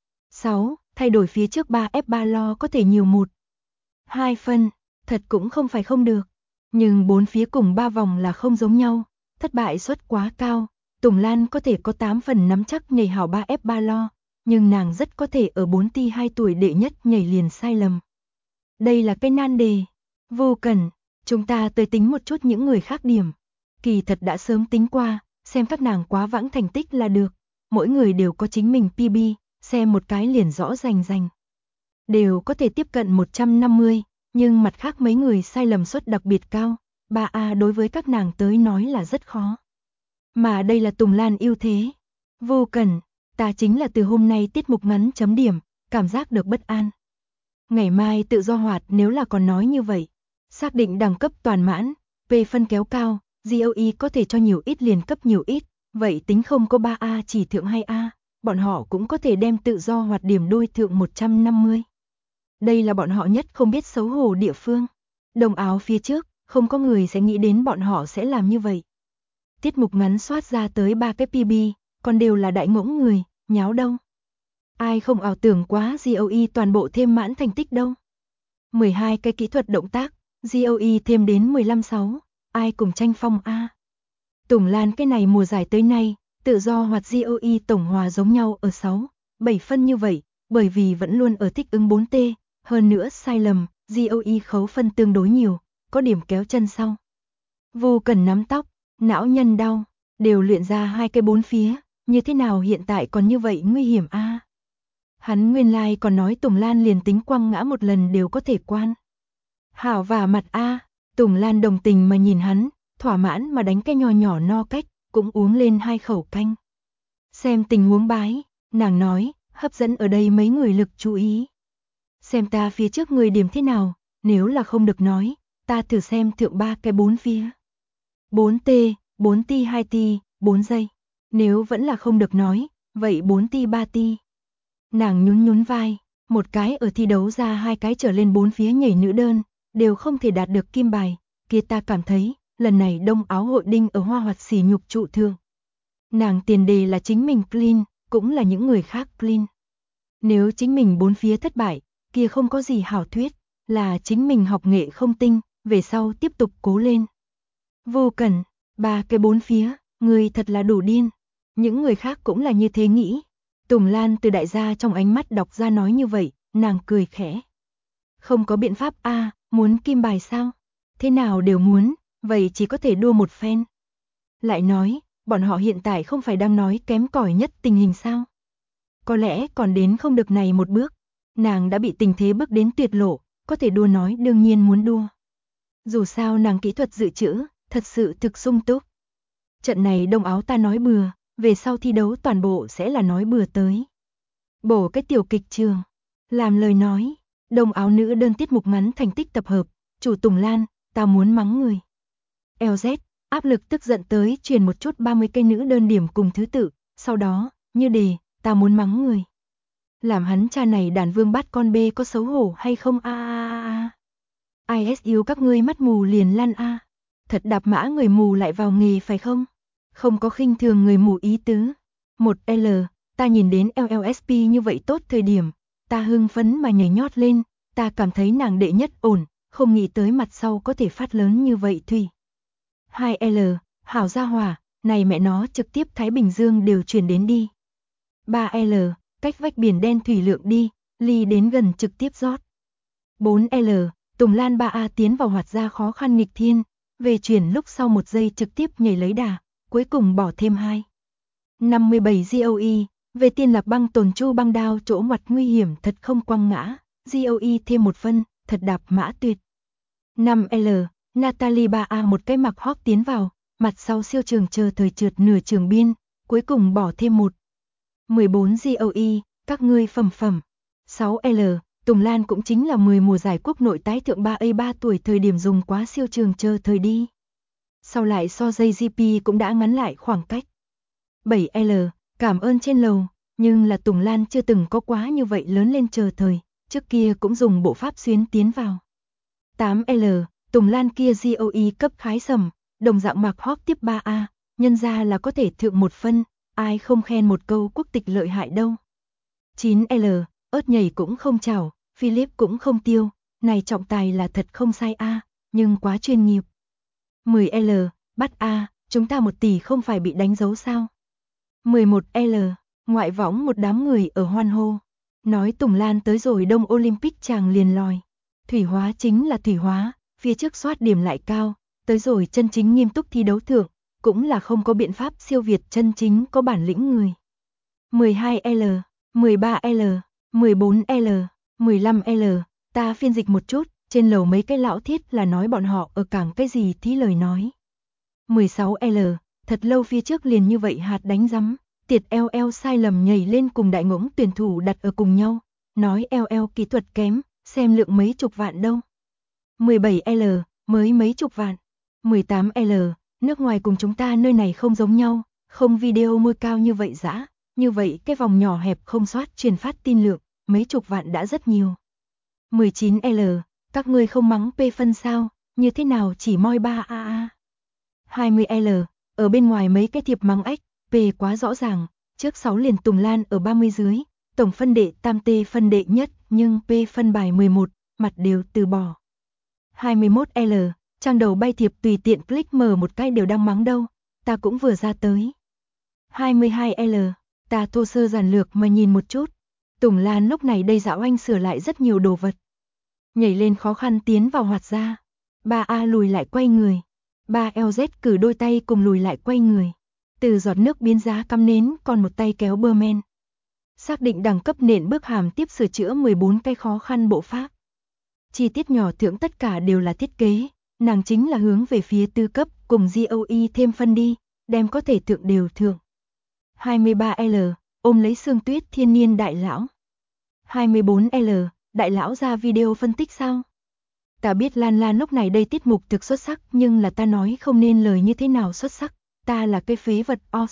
6. Thay đổi phía trước 3F3 lo có thể nhiều 1. 2 phân, thật cũng không phải không được. Nhưng 4 phía cùng 3 vòng là không giống nhau, thất bại suất quá cao. Tùng Lan có thể có 8 phần nắm chắc nhảy hảo 3F3 lo, nhưng nàng rất có thể ở 4 ti 2 tuổi đệ nhất nhảy liền sai lầm. Đây là cái nan đề. Vô Cần, chúng ta tới tính một chút những người khác điểm. Kỳ thật đã sớm tính qua, xem các nàng quá vãng thành tích là được. Mỗi người đều có chính mình PB, xem một cái liền rõ rành. Đều có thể tiếp cận 150, nhưng mặt khác mấy người sai lầm suất đặc biệt cao. 3A đối với các nàng tới nói là rất khó. Mà đây là Tùng Lan ưu thế. Vô Cần, ta chính là từ hôm nay tiết mục ngắn chấm điểm, cảm giác được bất an. Ngày mai tự do hoạt nếu là còn nói như vậy. Xác định đẳng cấp toàn mãn, về phân kéo cao, GOE có thể cho nhiều ít liền cấp nhiều ít, vậy tính không có 3A chỉ thượng 2A, bọn họ cũng có thể đem tự do hoạt điểm đôi thượng 150. Đây là bọn họ nhất không biết xấu hổ địa phương. Đồng áo phía trước, không có người sẽ nghĩ đến bọn họ sẽ làm như vậy. Tiết mục ngắn soát ra tới 3 cái PB, còn đều là đại ngỗng người, nháo đâu. Ai không ảo tưởng quá GOE toàn bộ thêm mãn thành tích đâu. 12 cái kỹ thuật động tác, GOE thêm đến 15-6, ai cùng tranh phong A. Tùng Lan cái này mùa giải tới nay, tự do hoặc GOE tổng hòa giống nhau ở 6, 7 phân như vậy, bởi vì vẫn luôn ở thích ứng 4T, hơn nữa sai lầm, GOE khấu phân tương đối nhiều, có điểm kéo chân sau. Vô Cần nắm tóc, não nhân đau, đều luyện ra 2 cái 4 phía, như thế nào hiện tại còn như vậy nguy hiểm A. Hắn nguyên lai còn nói Tùng Lan liền tính quăng ngã một lần đều có thể quan. Hảo vả mặt A, Tùng Lan đồng tình mà nhìn hắn, thỏa mãn mà đánh cái nho nhỏ no cách, cũng uống lên 2 khẩu canh. Xem tình huống bái, nàng nói, hấp dẫn ở đây mấy người lực chú ý. Xem ta phía trước người điểm thế nào, nếu là không được nói, ta thử xem thượng 3 cái 4 phía. 4T, 4 ti 2 ti, 4 giây. Nếu vẫn là không được nói, vậy 4 ti 3 ti. Nàng nhún vai, một cái ở thi đấu ra 2 cái trở lên 4 phía nhảy nữ đơn, đều không thể đạt được kim bài, kia ta cảm thấy, lần này Đông Áo hội đinh ở hoa hoạt sỉ nhục trụ thương. Nàng tiền đề là chính mình clean, cũng là những người khác clean. Nếu chính mình 4 phía thất bại, kia không có gì hảo thuyết, là chính mình học nghệ không tinh, về sau tiếp tục cố lên. Vô Cần, 3 cái 4 phía, người thật là đủ điên. Những người khác cũng là như thế nghĩ. Tùng Lan từ đại gia trong ánh mắt đọc ra nói như vậy, nàng cười khẽ. Không có biện pháp a, muốn kim bài sao? Thế nào đều muốn, vậy chỉ có thể đua một phen. Lại nói, bọn họ hiện tại không phải đang nói kém cỏi nhất tình hình sao? Có lẽ còn đến không được này một bước, nàng đã bị tình thế bước đến tuyệt lộ, có thể đua nói đương nhiên muốn đua. Dù sao nàng kỹ thuật dự trữ, thật sự thực sung túc. Trận này Đông Áo ta nói bừa, về sau thi đấu toàn bộ sẽ là nói bừa tới. Bổ cái tiểu kịch trường, làm lời nói, Đông Áo nữ đơn tiết mục ngắn thành tích tập hợp, chủ Tùng Lan, ta muốn mắng người. LZ, áp lực tức giận tới truyền một chút 30 cây nữ đơn điểm cùng thứ tự, sau đó, như đề, ta muốn mắng người. Làm hắn cha này đàn vương bắt con bê có xấu hổ hay không a. IS yêu các ngươi mắt mù liền lăn a. Thật đạp mã người mù lại vào nghề phải không? Không có khinh thường người mù ý tứ. 1L, ta nhìn đến LLSP như vậy tốt thời điểm, ta hưng phấn mà nhảy nhót lên, ta cảm thấy nàng đệ nhất ổn, không nghĩ tới mặt sau có thể phát lớn như vậy Thủy. 2L, hảo gia hỏa, này mẹ nó trực tiếp Thái Bình Dương đều truyền đến đi. 3L, cách vách biển đen thủy lượng đi, ly đến gần trực tiếp rót. 4L, Tùng Lan 3A tiến vào hoạt ra khó khăn nghịch thiên, về chuyển lúc sau 1 giây trực tiếp nhảy lấy đà, cuối cùng bỏ thêm 2. 57 GOE, về tiên lạc băng tồn chu băng đao chỗ mặt nguy hiểm thật không quăng ngã, GOE thêm 1 phân, thật đạp mã tuyệt. 5L, Natalie 3A một cái mặc hóp tiến vào, mặt sau siêu trường chờ thời trượt nửa trường biên, cuối cùng bỏ thêm 1. 14 GOE, các ngươi phẩm phẩm. 6L, Tùng Lan cũng chính là 10 mùa giải quốc nội tái thượng 3A 3 tuổi thời điểm dùng quá siêu trường chờ thời đi. Sau lại so dây GP cũng đã ngắn lại khoảng cách. 7L, cảm ơn trên lầu, nhưng là Tùng Lan chưa từng có quá như vậy lớn lên chờ thời, trước kia cũng dùng bộ pháp xuyến tiến vào. 8L, Tùng Lan kia GOE cấp khái sầm, đồng dạng mặc hóp tiếp 3A, nhân ra là có thể thượng 1 phân, ai không khen một câu quốc tịch lợi hại đâu. 9L, ớt nhảy cũng không chảo, Philip cũng không tiêu, này trọng tài là thật không sai a, nhưng quá chuyên nghiệp. 10L, bắt a, chúng ta 1 tỷ không phải bị đánh dấu sao? 11L, ngoại võng một đám người ở hoan hô, nói Tùng Lan tới rồi Đông Olympic chàng liền lòi. Thủy hóa chính là thủy hóa, phía trước soát điểm lại cao, tới rồi chân chính nghiêm túc thi đấu thượng, cũng là không có biện pháp siêu việt chân chính có bản lĩnh người. 12L, 13L, 14L, 15L, ta phiên dịch một chút, trên lầu mấy cái lão thiết là nói bọn họ ở cảng cái gì thí lời nói. 16L, thật lâu phía trước liền như vậy hạt đánh rắm, tiệt LL sai lầm nhảy lên cùng đại ngỗng tuyển thủ đặt ở cùng nhau, nói LL kỹ thuật kém, xem lượng mấy chục vạn đâu. 17L, mới mấy chục vạn. 18L, nước ngoài cùng chúng ta nơi này không giống nhau, không video môi cao như vậy dã, như vậy cái vòng nhỏ hẹp không soát truyền phát tin lượng, mấy chục vạn đã rất nhiều. 19L, các ngươi không mắng P phân sao, như thế nào chỉ moi 3AA. 20L, ở bên ngoài mấy cái thiệp mắng ếch, P quá rõ ràng, trước 6 liền Tùng Lan ở 30 dưới, tổng phân đệ tam T phân đệ nhất, nhưng P phân bài 11, mặt đều từ bỏ. 21L, trang đầu bay thiệp tùy tiện click mở một cái đều đang mắng đâu, ta cũng vừa ra tới. 22L, ta thô sơ giản lược mà nhìn một chút, Tùng Lan lúc này đây dạo anh sửa lại rất nhiều đồ vật. Nhảy lên khó khăn tiến vào hoạt ra, 3A lùi lại quay người, 3LZ cử đôi tay cùng lùi lại quay người, từ giọt nước biến giá cắm nến còn một tay kéo bơ men. Xác định đẳng cấp nện bước hàm tiếp sửa chữa 14 cái khó khăn bộ pháp. Chi tiết nhỏ thượng tất cả đều là thiết kế, nàng chính là hướng về phía tư cấp cùng GOE thêm phân đi, đem có thể thượng đều thượng. 23L, ôm lấy Sương Tuyết thiên niên đại lão. 24L, đại lão ra video phân tích sao? Ta biết Lan Lan lúc này đây tiết mục thực xuất sắc nhưng là ta nói không nên lời như thế nào xuất sắc, ta là cái phế vật os.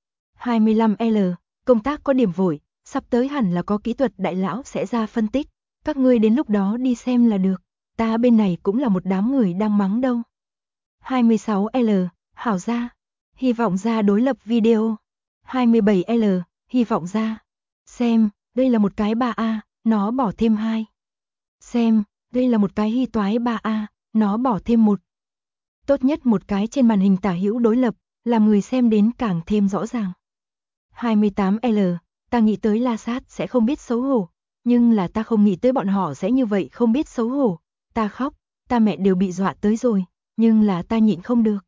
25L, công tác có điểm vội, sắp tới hẳn là có kỹ thuật đại lão sẽ ra phân tích, các ngươi đến lúc đó đi xem là được, ta bên này cũng là một đám người đang mắng đâu. 26L, hảo ra, hy vọng ra đối lập video. 27L, hy vọng ra. Xem, đây là một cái 3A, nó bỏ thêm 2. Xem, đây là một cái hy toái 3A, nó bỏ thêm 1. Tốt nhất một cái trên màn hình tả hữu đối lập, làm người xem đến càng thêm rõ ràng. 28L, ta nghĩ tới La Sát sẽ không biết xấu hổ, nhưng là ta không nghĩ tới bọn họ sẽ như vậy không biết xấu hổ. Ta khóc, ta mẹ đều bị dọa tới rồi, nhưng là ta nhịn không được.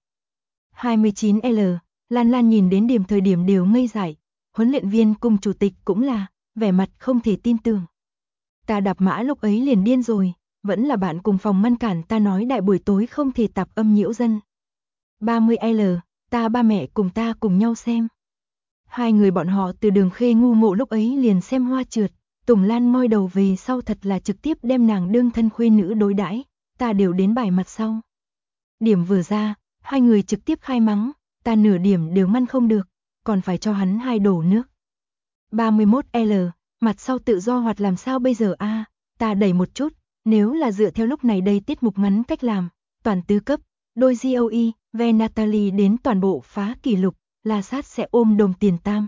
29L, Lan Lan nhìn đến điểm thời điểm đều ngây dại, huấn luyện viên cùng chủ tịch cũng là, vẻ mặt không thể tin tưởng. Ta đạp mã lúc ấy liền điên rồi, vẫn là bạn cùng phòng ngăn cản ta nói đại buổi tối không thể tạp âm nhiễu dân. 30L, ta ba mẹ cùng ta cùng nhau xem. Hai người bọn họ từ Đường Khê ngu ngộ lúc ấy liền xem hoa trượt, Tùng Lan ngoi đầu về sau thật là trực tiếp đem nàng đương thân khuê nữ đối đãi, ta đều đến bài mặt sau. Điểm vừa ra, hai người trực tiếp khai mắng, ta nửa điểm đều ngăn không được, còn phải cho hắn 2 đổ nước. 31L, mặt sau tự do hoạt làm sao bây giờ a? Ta đẩy một chút, nếu là dựa theo lúc này đây tiết mục ngắn cách làm, toàn tứ cấp, đôi GOE, ve Natalie đến toàn bộ phá kỷ lục, La Sát sẽ ôm đồng tiền tam.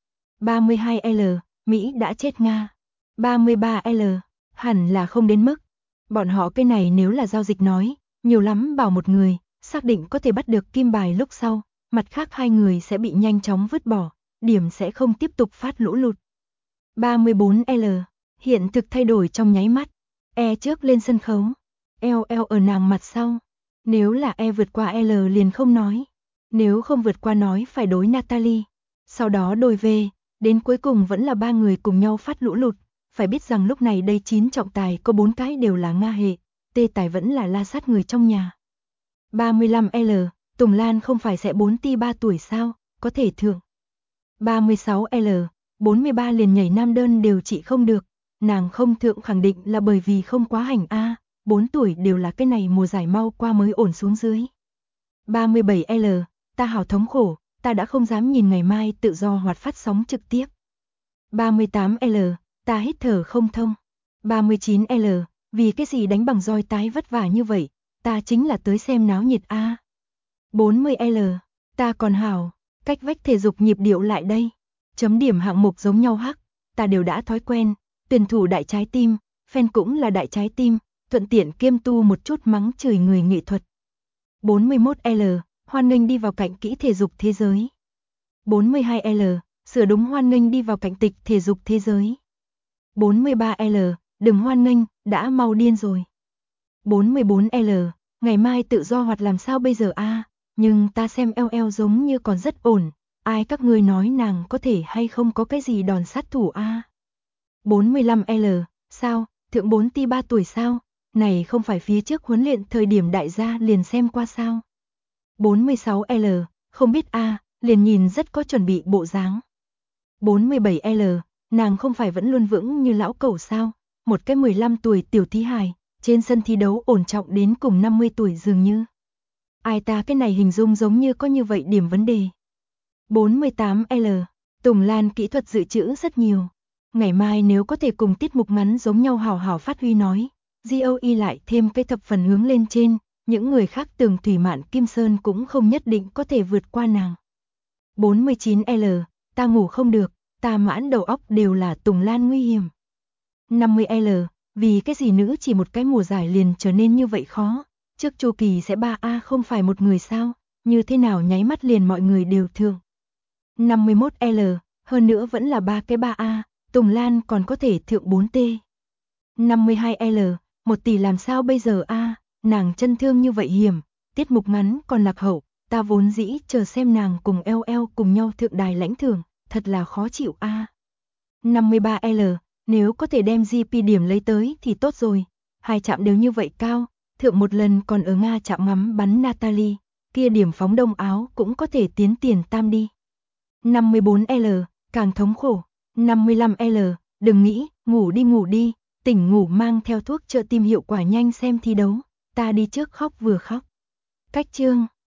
32L, Mỹ đã chết Nga. 33L, hẳn là không đến mức. Bọn họ cái này nếu là giao dịch nói, nhiều lắm bảo một người, xác định có thể bắt được kim bài lúc sau, mặt khác 2 người sẽ bị nhanh chóng vứt bỏ, điểm sẽ không tiếp tục phát lũ lụt. 34L, Hiện thực thay đổi trong nháy mắt. E trước lên sân khấu. LL ở nàng mặt sau. Nếu là E vượt qua L liền không nói. Nếu không vượt qua nói phải đối Natalie. Sau đó đôi về, đến cuối cùng vẫn là ba người cùng nhau phát lũ lụt. Phải biết rằng lúc này đây 9 trọng tài có 4 cái đều là Nga hệ, tê tài vẫn là la sát người trong nhà. 35L, Tùng Lan không phải sẽ 4 ti 3 tuổi sao, có thể thượng. 36L, 43 liền nhảy nam đơn đều trị không được, nàng không thượng khẳng định là bởi vì không quá hành A, 4 tuổi đều là cái này mùa giải mau qua mới ổn xuống dưới. 37L, ta hảo thống khổ, ta đã không dám nhìn ngày mai tự do hoạt phát sóng trực tiếp. 38L, ta hít thở không thông. 39L, vì cái gì đánh bằng roi tái vất vả như vậy, ta chính là tới xem náo nhiệt A. 40L, ta còn hảo, cách vách thể dục nhịp điệu lại đây. Chấm điểm hạng mục giống nhau hắc, ta đều đã thói quen, tuyển thủ đại trái tim, fan cũng là đại trái tim, thuận tiện kiêm tu một chút mắng chửi người nghệ thuật. 41L, hoan nghênh đi vào cạnh kỹ thể dục thế giới. 42L, sửa đúng hoan nghênh đi vào cạnh tịch thể dục thế giới. 43L, đừng hoan nghênh, đã mau điên rồi. 44L, ngày mai tự do hoạt làm sao bây giờ a? Nhưng ta xem LL giống như còn rất ổn, ai các ngươi nói nàng có thể hay không có cái gì đòn sát thủ a? 45L, sao, thượng 4 ti 3 tuổi sao? Này không phải phía trước huấn luyện thời điểm đại gia liền xem qua sao? 46L, không biết a, liền nhìn rất có chuẩn bị bộ dáng. 47L, nàng không phải vẫn luôn vững như lão cẩu sao? Một cái 15 tuổi tiểu thí hài, trên sân thi đấu ổn trọng đến cùng 50 tuổi dường như. Ai ta cái này hình dung giống như có như vậy điểm vấn đề. 48L, Tùng Lan kỹ thuật dự trữ rất nhiều. Ngày mai nếu có thể cùng tiết mục ngắn giống nhau hào hào phát huy nói, GOE lại thêm cái thập phần hướng lên trên, những người khác Tường Thủy Mạn Kim Sơn cũng không nhất định có thể vượt qua nàng. 49L, ta ngủ không được, ta mãn đầu óc đều là Tùng Lan nguy hiểm. 50L, vì cái gì nữ chỉ một cái mùa giải liền trở nên như vậy khó, trước chu kỳ sẽ 3A không phải một người sao, như thế nào nháy mắt liền mọi người đều thương. 51L, hơn nữa vẫn là 3 cái 3A, Tùng Lan còn có thể thượng 4T. 52L, 1 tỷ làm sao bây giờ a? Nàng chân thương như vậy hiểm, tiết mục ngắn còn lạc hậu, ta vốn dĩ chờ xem nàng cùng LL cùng nhau thượng đài lãnh thưởng, thật là khó chịu a. 53L, nếu có thể đem GP điểm lấy tới thì tốt rồi, hai chạm đều như vậy cao, thượng một lần còn ở Nga chạm ngắm bắn Natalie, kia điểm phóng đông áo cũng có thể tiến tiền tam đi. 54L, càng thống khổ. 55L, đừng nghĩ, ngủ đi, tỉnh ngủ mang theo thuốc trợ tim hiệu quả nhanh xem thi đấu, ta đi trước khóc vừa khóc. Cách chương